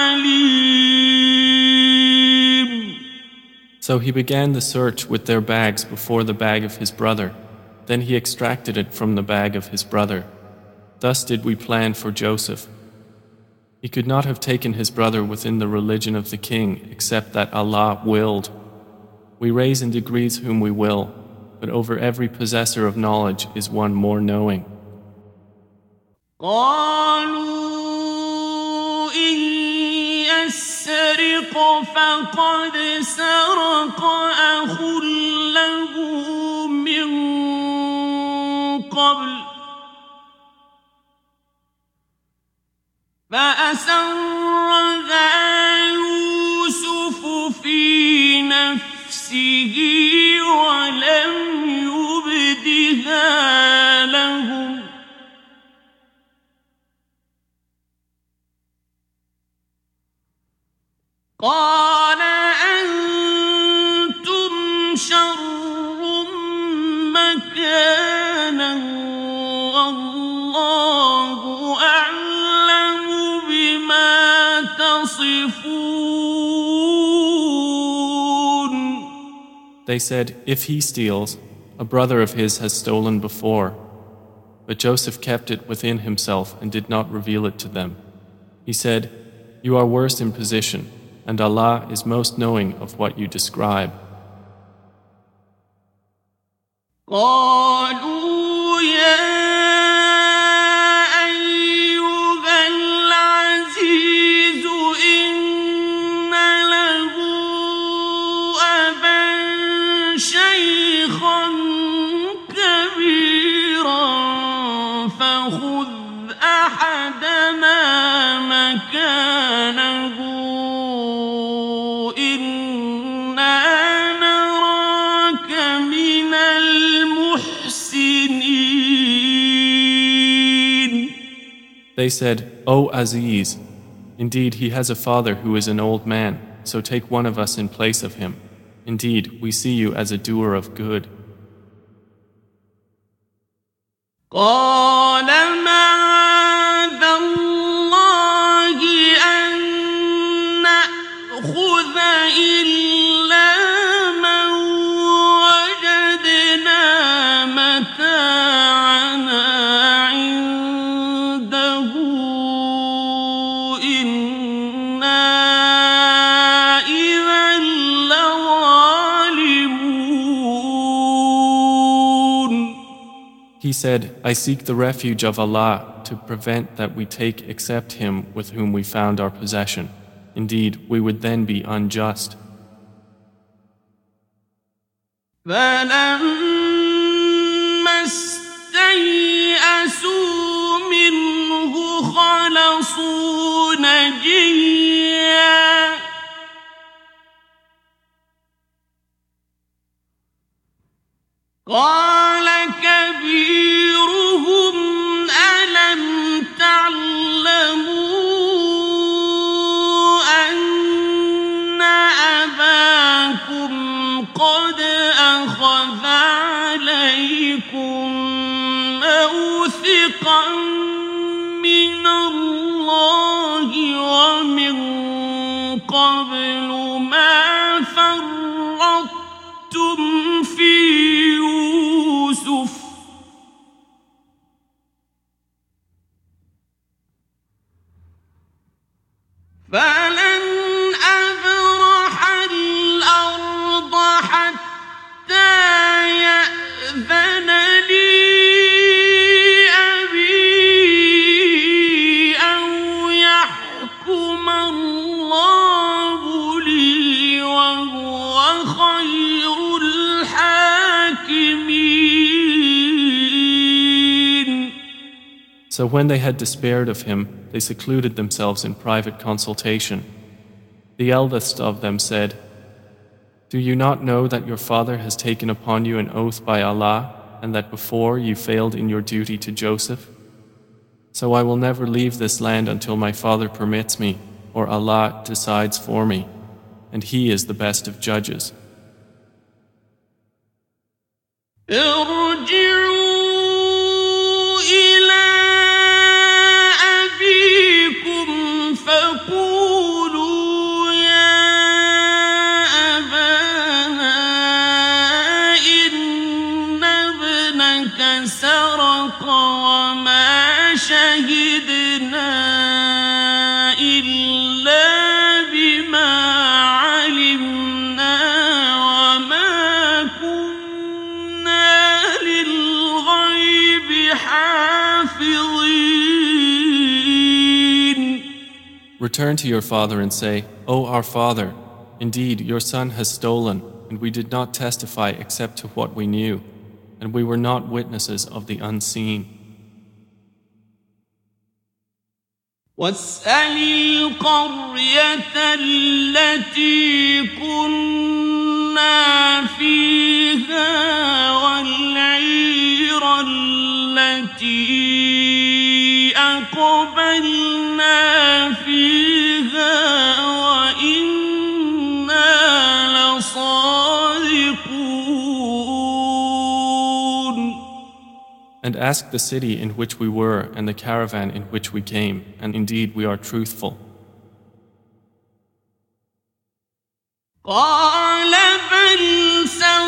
عليم. So he began the search with their bags before the bag of his brother. Then he extracted it from the bag of his brother. Thus did we plan for Joseph. He could not have taken his brother within the religion of the king except that Allah willed. We raise in degrees whom we will, but over every possessor of knowledge is one more knowing. قالوا إن يسرق فقد سرق أخ له من قبل فأسرها يوسف في نفسه ولم يبدها لهم قال أنتم شر مكانا والله أعلم بما تصفون. They said, "If he steals, a brother of his has stolen before." But Joseph kept it within himself and did not reveal it to them. He said, "You are worse in position, and Allah is most knowing of what you describe." قالوا يا أيها العزيز إن له أبا شيخا كبيرا فخذ أحدنا مكانه إنا نراك من المحسنين. They said, "O Aziz, indeed he has a father who is an old man. so take one of us in place of him. Indeed, we see you as a doer of good. قال معاذ الله أن نأخذ إلا من وجدنا متاعنا عنده إنا إذا لظالمون. He said, I seek the refuge of Allah to prevent that we take except him with whom we found our possession. Indeed, we would then be unjust. فلما استيئسوا منه خلصوا نجيا قال كبيرهم ألم تعلموا أن أباكم قد أخذ عليكم موثقا من الله ومن قبل ما فرطتم في يوسف فلن أبرح الأرض حتى يأذن لي أبي أو يحكم الله لي وهو خير الحاكمين. So when they had despaired of him, they secluded themselves in private consultation. The eldest of them said, Do you not know that your father has taken upon you an oath by Allah, and that before you failed in your duty to Joseph? So I will never leave this land until my father permits me, or Allah decides for me, and He is the best of judges. ارجعوا إلى أبيكم فقولوا يا أبانا إن ابنك سرق وما شهدنا إلا بما علمنا وما كنا للغيب حافظين. Return to your father and say, O our father, indeed your son has stolen, and we did not testify except to what we knew, and we were not witnesses of the unseen. واسأل القرية التي كنا فيها والعير التي أقبلنا فيها وإنا لصادقون. And ask the city in which we were and the caravan in which we came, and indeed we are truthful. قال بل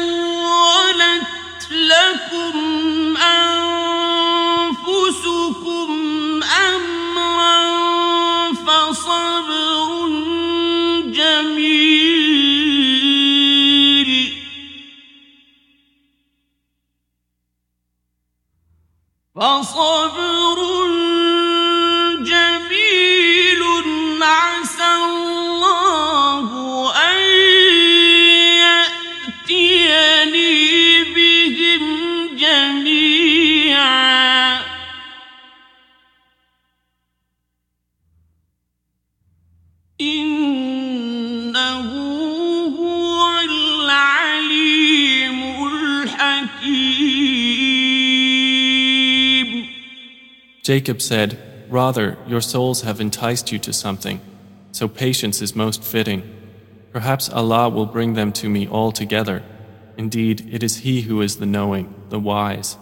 سولت لكم أنفسكم أمرا فصبر جميل عسى الله أن يأتيني بهم جميعا إنه هو العليم الحكيم. Jacob said, Rather, your souls have enticed you to something, so patience is most fitting. Perhaps Allah will bring them to me all together. Indeed, it is He who is the knowing, the wise.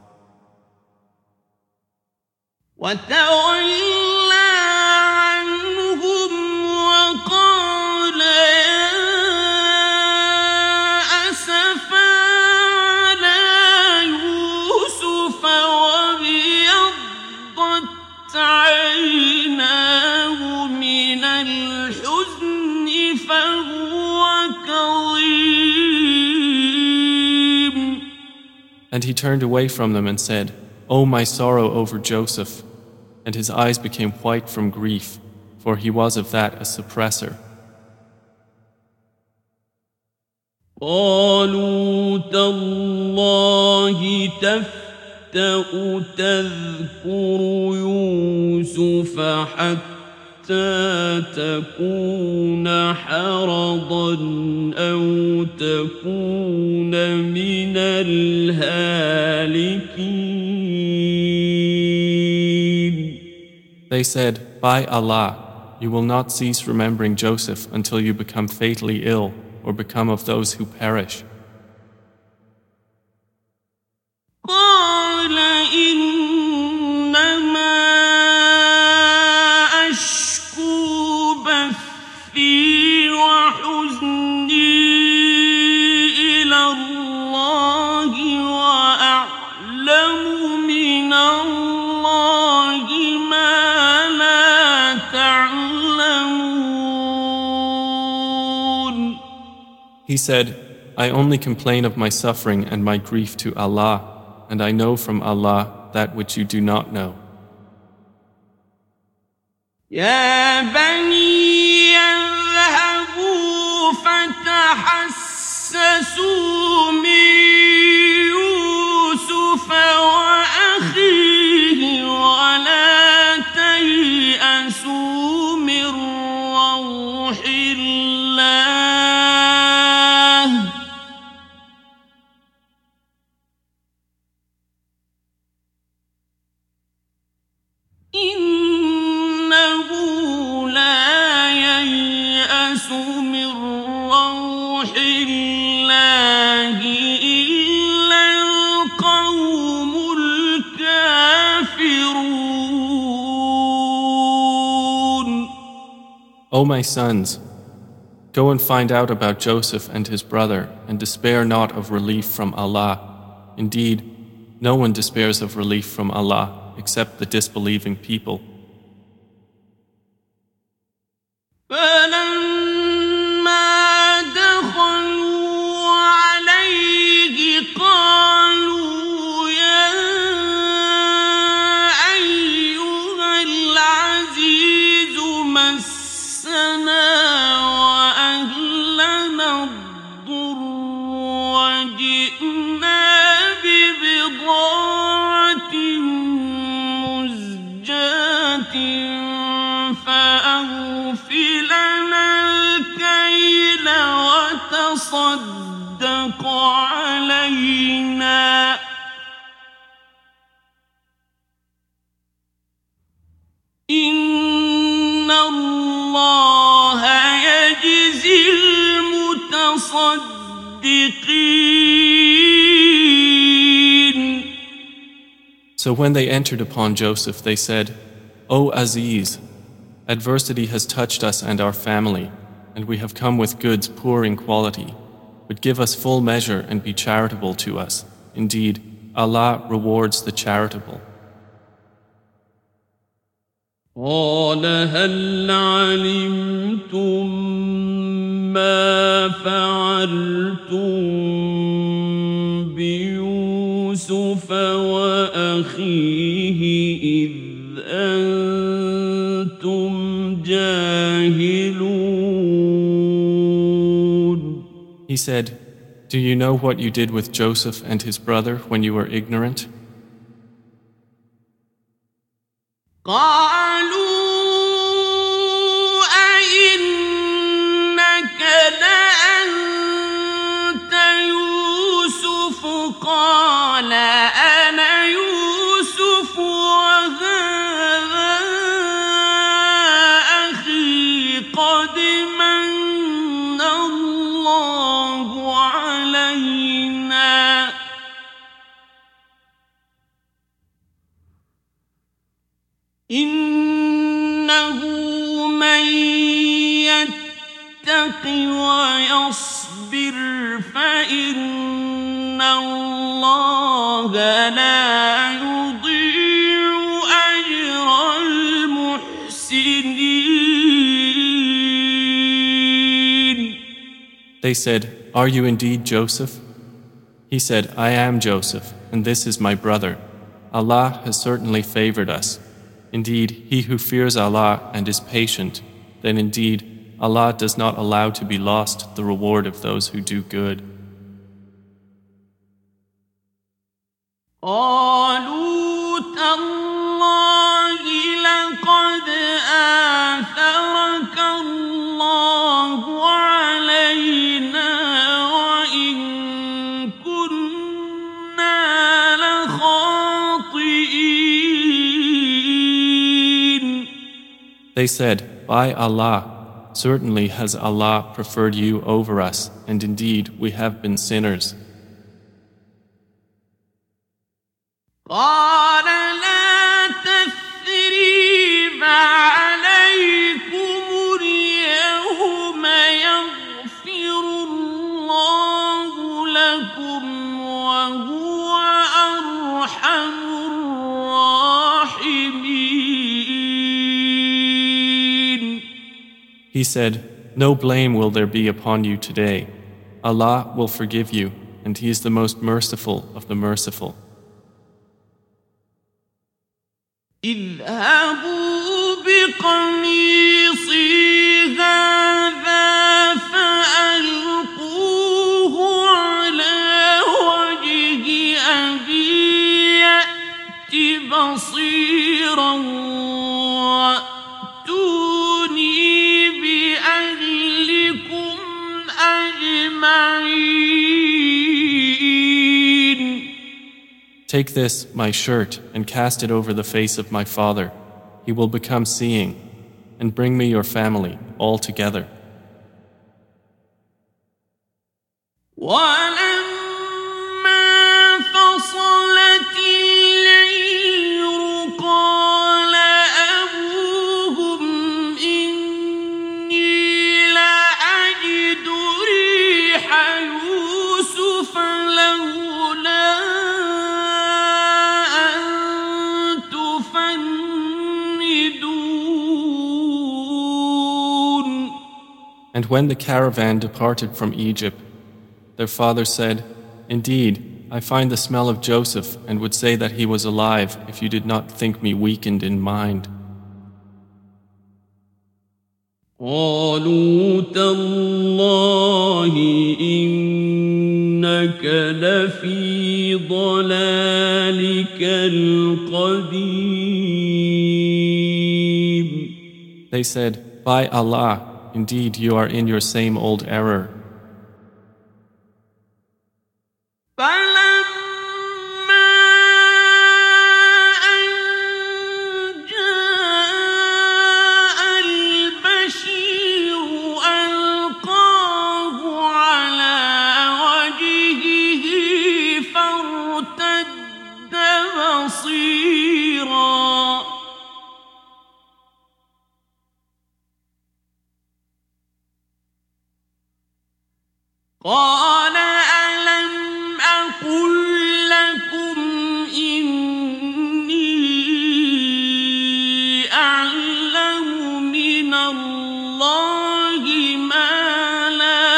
وتولى عنهم وقال يا أسفا على يوسف وابيضت عيناه من الحزن فهو كظيم. And he turned away from them and said, "O my sorrow over Joseph," and his eyes became white from grief, for he was of that a suppressor. قالوا تالله تفتأ تذكر يوسف حتى تكون حرضا أو تكون من الهالكين. They said, "By Allah, you will not cease remembering Joseph until you become fatally ill or become of those who perish." قال إنما أشكو بثي وحزني إلى الله وأعلم من الله ما لا تعلمون. He said, "I only complain of my suffering and my grief to Allah, and I know from Allah that which you do not know." يا بني اذهبوا فتحسسوا من يوسف وأخيه ولا تيأسوا من روح الله إنه لا ييأس من روح الله إلا القوم الكافرون. O my sons, go and find out about Joseph and his brother, and despair not of relief from Allah. Indeed, no one despairs of relief from Allah except the disbelieving people. فلما دخلوا عليه قالوا يا أيها العزيز مسنا وأهلنا الضر وجئنا ببضاعة مزجاة فأوف لنا الكيل وتصدق علينا إن الله يجزي المتصدقين. So when they entered upon Joseph, they said, "O Aziz, adversity has touched us and our family, and we have come with goods poor in quality. But give us full measure and be charitable to us. Indeed, Allah rewards the charitable." قال هل علمتم ما فعلتم بيوسف وأخيه إذ أنتم جاهلون. He said, "Do you know what you did with Joseph and his brother when you were ignorant?" قالوا أئنك لأنت يوسف قال أنا يوسف وهذا أخي قد من من يتق ويصبر فإن الله لا يضيع أجر المحسنين. They said, "Are you indeed Joseph?" He said, "I am Joseph, and this is my brother. Allah has certainly favored us. Indeed, he who fears Allah and is patient, then indeed Allah does not allow to be lost the reward of those who do good." قالوا تالله لقد آثرك الله علينا وإن كنا لخاطئين. They said, "By Allah, certainly has Allah preferred you over us, and indeed we have been sinners." قال لا تثريب عليكم اليوم يغفر الله لكم وهو أرحم الراحمين. He said, "No blame will there be upon you today. Allah will forgive you, and He is the most merciful of the merciful." اذهبوا بقميصي هذا فألقوه على وجه أبي يأت بصيرا وأتوني بأهلكم أجمعين. Take this, my shirt, and cast it over the face of my father. He will become seeing, and bring me your family all together. ولما فصلت العير قال أبوهم إني لأجد ريح يوسف لولا أن تفندون. And when the caravan departed from Egypt, their father said, "Indeed, I find the smell of Joseph and would say that he was alive if you did not think me weakened in mind." قالوا تالله إنك لفي ضلالك القديم. They said, "By Allah, indeed you are in your same old error." فلما أن جاء البشير ألقاه على وجهه فارتد بصيرا قال ألم أقل لكم إني أعلم من الله ما لا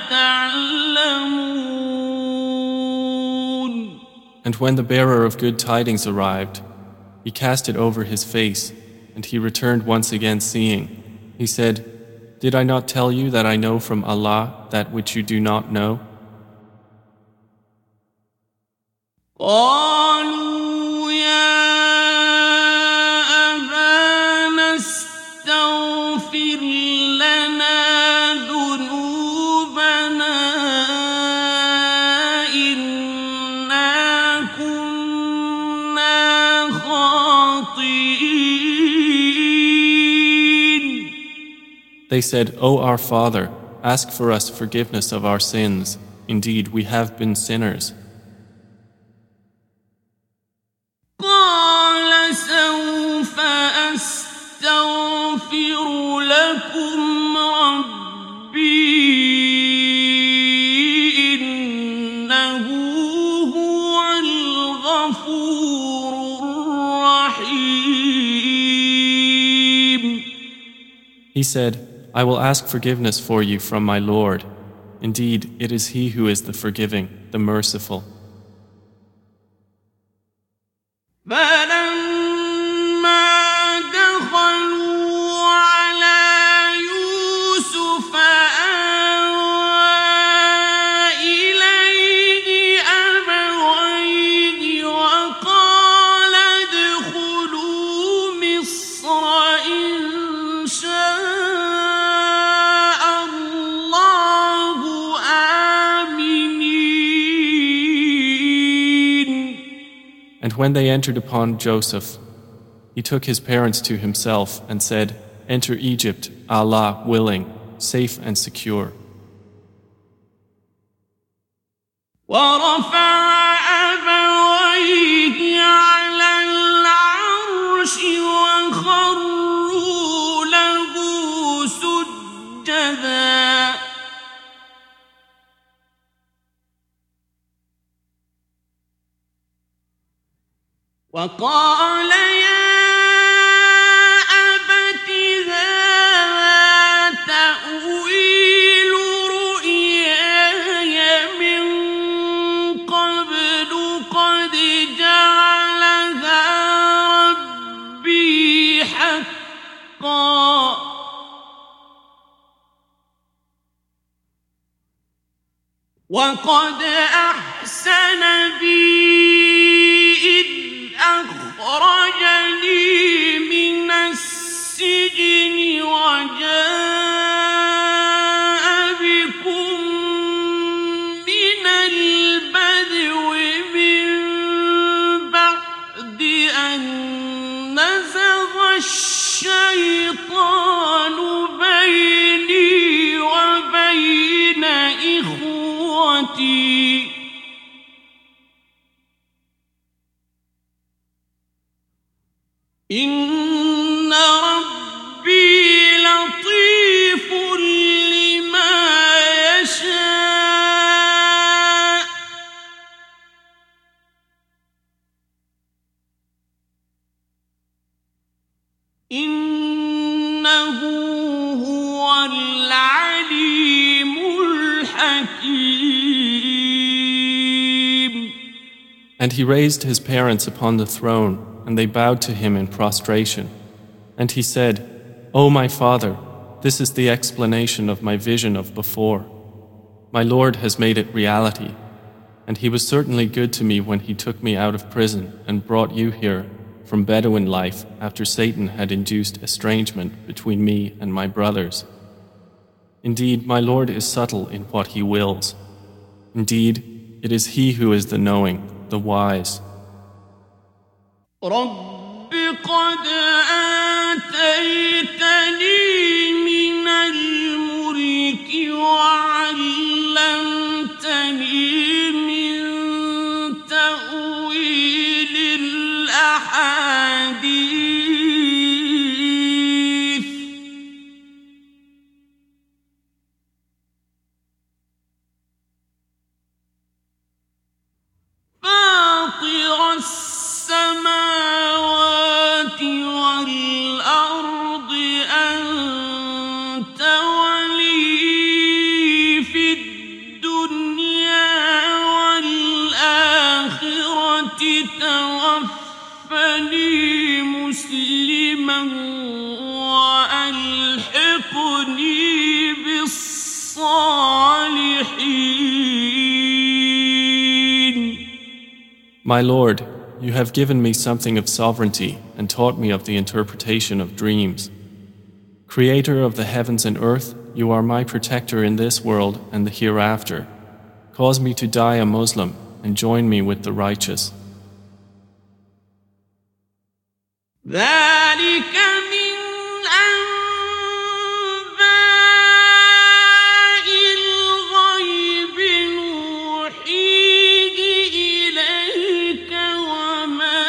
تعلمون. And when the bearer of good tidings arrived, he cast it over his face, and he returned once again seeing. He said, "Did I not tell you that I know from Allah that which you do not know?" قالوا يا أبانا استغفر لنا ذنوبنا إنا كنا خاطئين. They said, "O our Father, ask for us forgiveness of our sins. Indeed, we have been sinners." قال سوف أستغفر لكم said, I will ask forgiveness for you from my Lord. Indeed, it is He who is the forgiving, the merciful. And when they entered upon Joseph, he took his parents to himself and said, Enter Egypt, Allah willing, safe and secure. وقال يا أبت هذا تأويل رؤياي من قبل قد جعلها ربي حقا وقد أحسن بي أخرجني من السجن وجاء بكم من البدو من بعد أن نزغ الشيطان بيني وبين إخوتي إن ربي لطيف لما يشاء إنه هو العليم الحكيم. And he raised his parents upon the throne, and they bowed to him in prostration. And he said, O my father, this is the explanation of my vision of before. My Lord has made it reality, and he was certainly good to me when he took me out of prison and brought you here from Bedouin life after Satan had induced estrangement between me and my brothers. Indeed, my Lord is subtle in what he wills. Indeed, it is he who is the knowing, the wise. رب قد آتيتني من الملك وعلمتني من تأويل الأحاديث فاطر السماوات والأرض أنت ولي في الدنيا والآخرة توفني مسلما وألحقني بالصالحين. My Lord, you have given me something of sovereignty and taught me of the interpretation of dreams. Creator of the heavens and earth, you are my protector in this world and the hereafter. Cause me to die a Muslim and join me with the righteous. ذلك من أنباء الغيب نوحيه إليك وما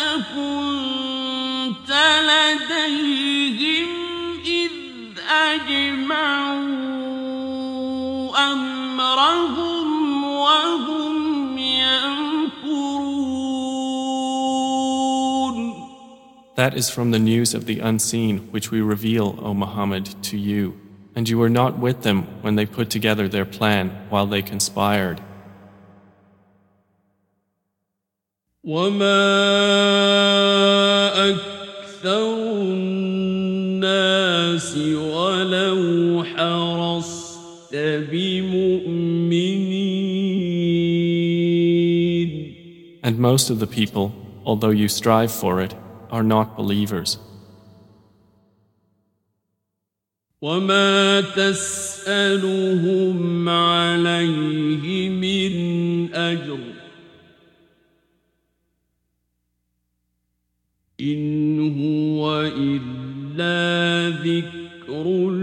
كنت لديهم إذ أجمعوا أمرهم وهم يمكرون. That is from the news of the unseen which we reveal, O Muhammad, to you. And you were not with them when they put together their plan while they conspired. وما أكثر الناس ولو حرصت بمؤمنين. And most of the people, although you strive for it, are not believers. وما تسألهم عليه من أجر إن هو إلا ذكر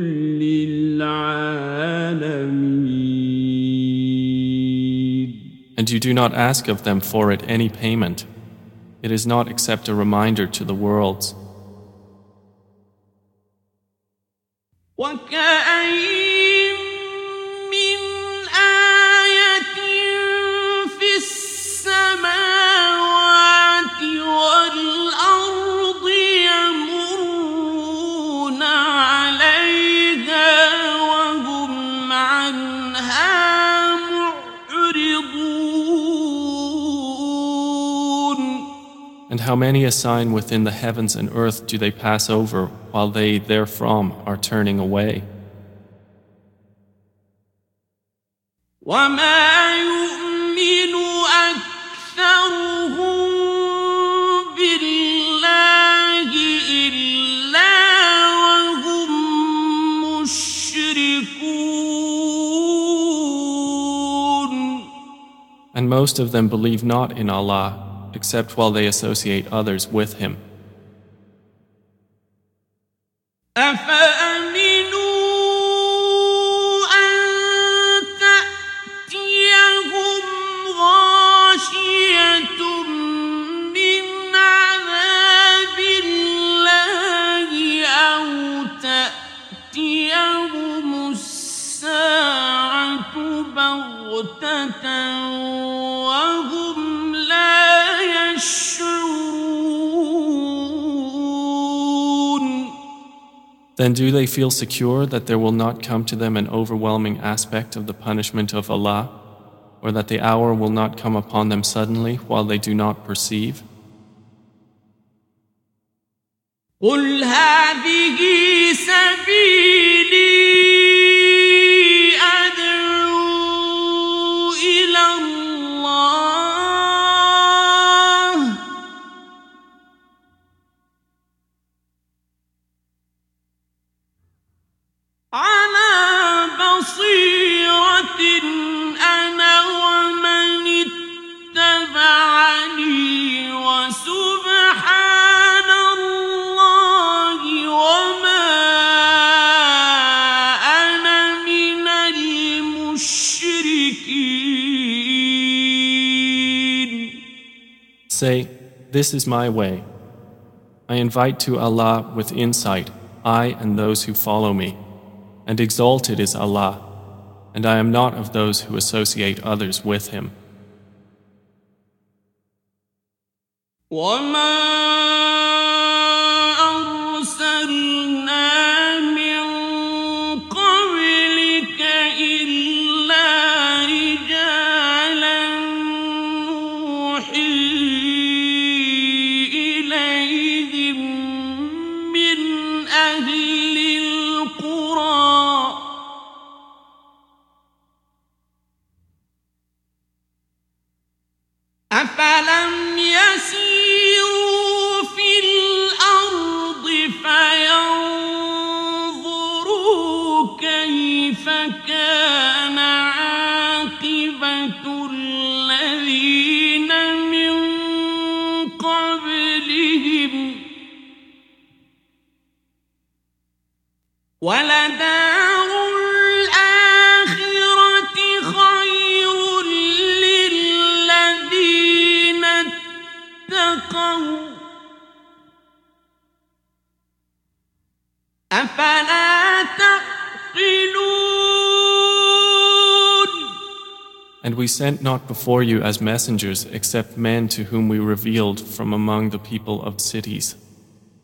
للعالمين. And you do not ask of them for it any payment. It is not except a reminder to the worlds. وكأين من آية في السماوات والأرض يمرون عليها وهم عنها معرضون. And how many a sign within the heavens and earth do they pass over while they therefrom are turning away? وما يؤمن أكثرهم بالله إلا وهم مشركون. And most of them believe not in Allah except while they associate others with Him. Then do they feel secure that there will not come to them an overwhelming aspect of the punishment of Allah, or that the hour will not come upon them suddenly while they do not perceive? قل هذه سبيلي أدعو إلى الله على بصيرة أنا ومن اتبعني وسبحان الله وما أنا من المشركين. Say, this is my way. I invite to Allah with insight, I and those who follow me. And exalted is Allah, and I am not of those who associate others with Him. وما أرسلنا من قبلك إلا رجالا نوحي إليهم من أهل القرى أفلم يسيروا في الأرض فينظروا كيف كان عاقبة الذين من قبلهم ولدار الآخرة خير للذين اتقوا أفلا تعقلون. And we sent not before you as messengers except men to whom we revealed from among the people of cities.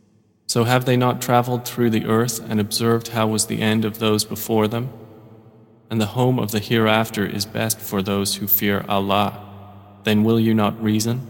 So have they not traveled through the earth and observed how was the end of those before them? And the home of the hereafter is best for those who fear Allah. Then will you not reason?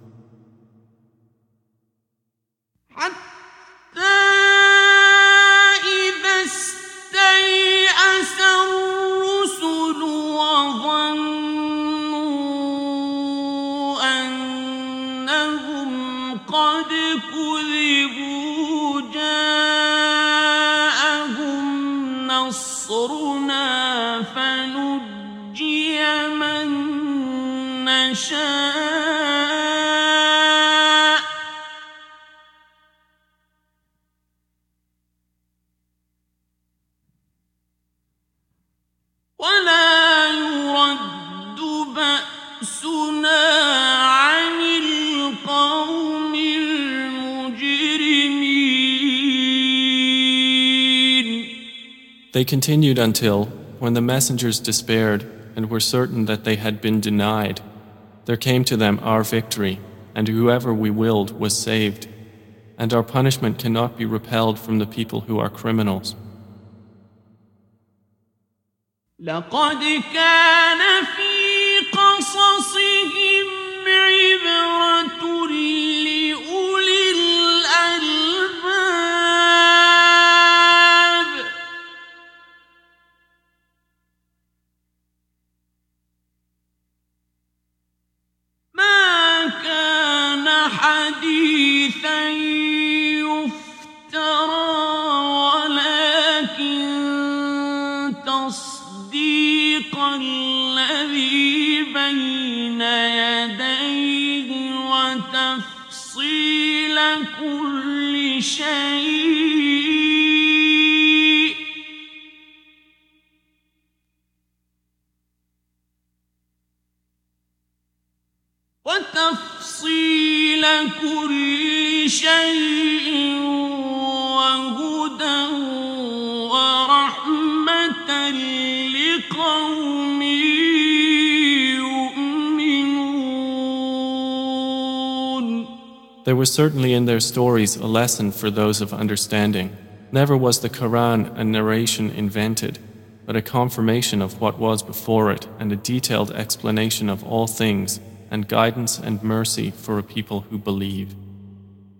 They continued until, when the messengers despaired and were certain that they had been denied, there came to them our victory, and whoever we willed was saved, and our punishment cannot be repelled from the people who are criminals. لقد كان في قصصهم عبرة لأولي الألباب ما كان حديثا يفترى ولكن تصديق الذي بين يديه وتفصيل كل شيء وهدى ورحمة لقوم يؤمنون. There was certainly in their stories a lesson for those of understanding. Never was the Quran a narration invented, but a confirmation of what was before it and a detailed explanation of all things and guidance and mercy for a people who believe.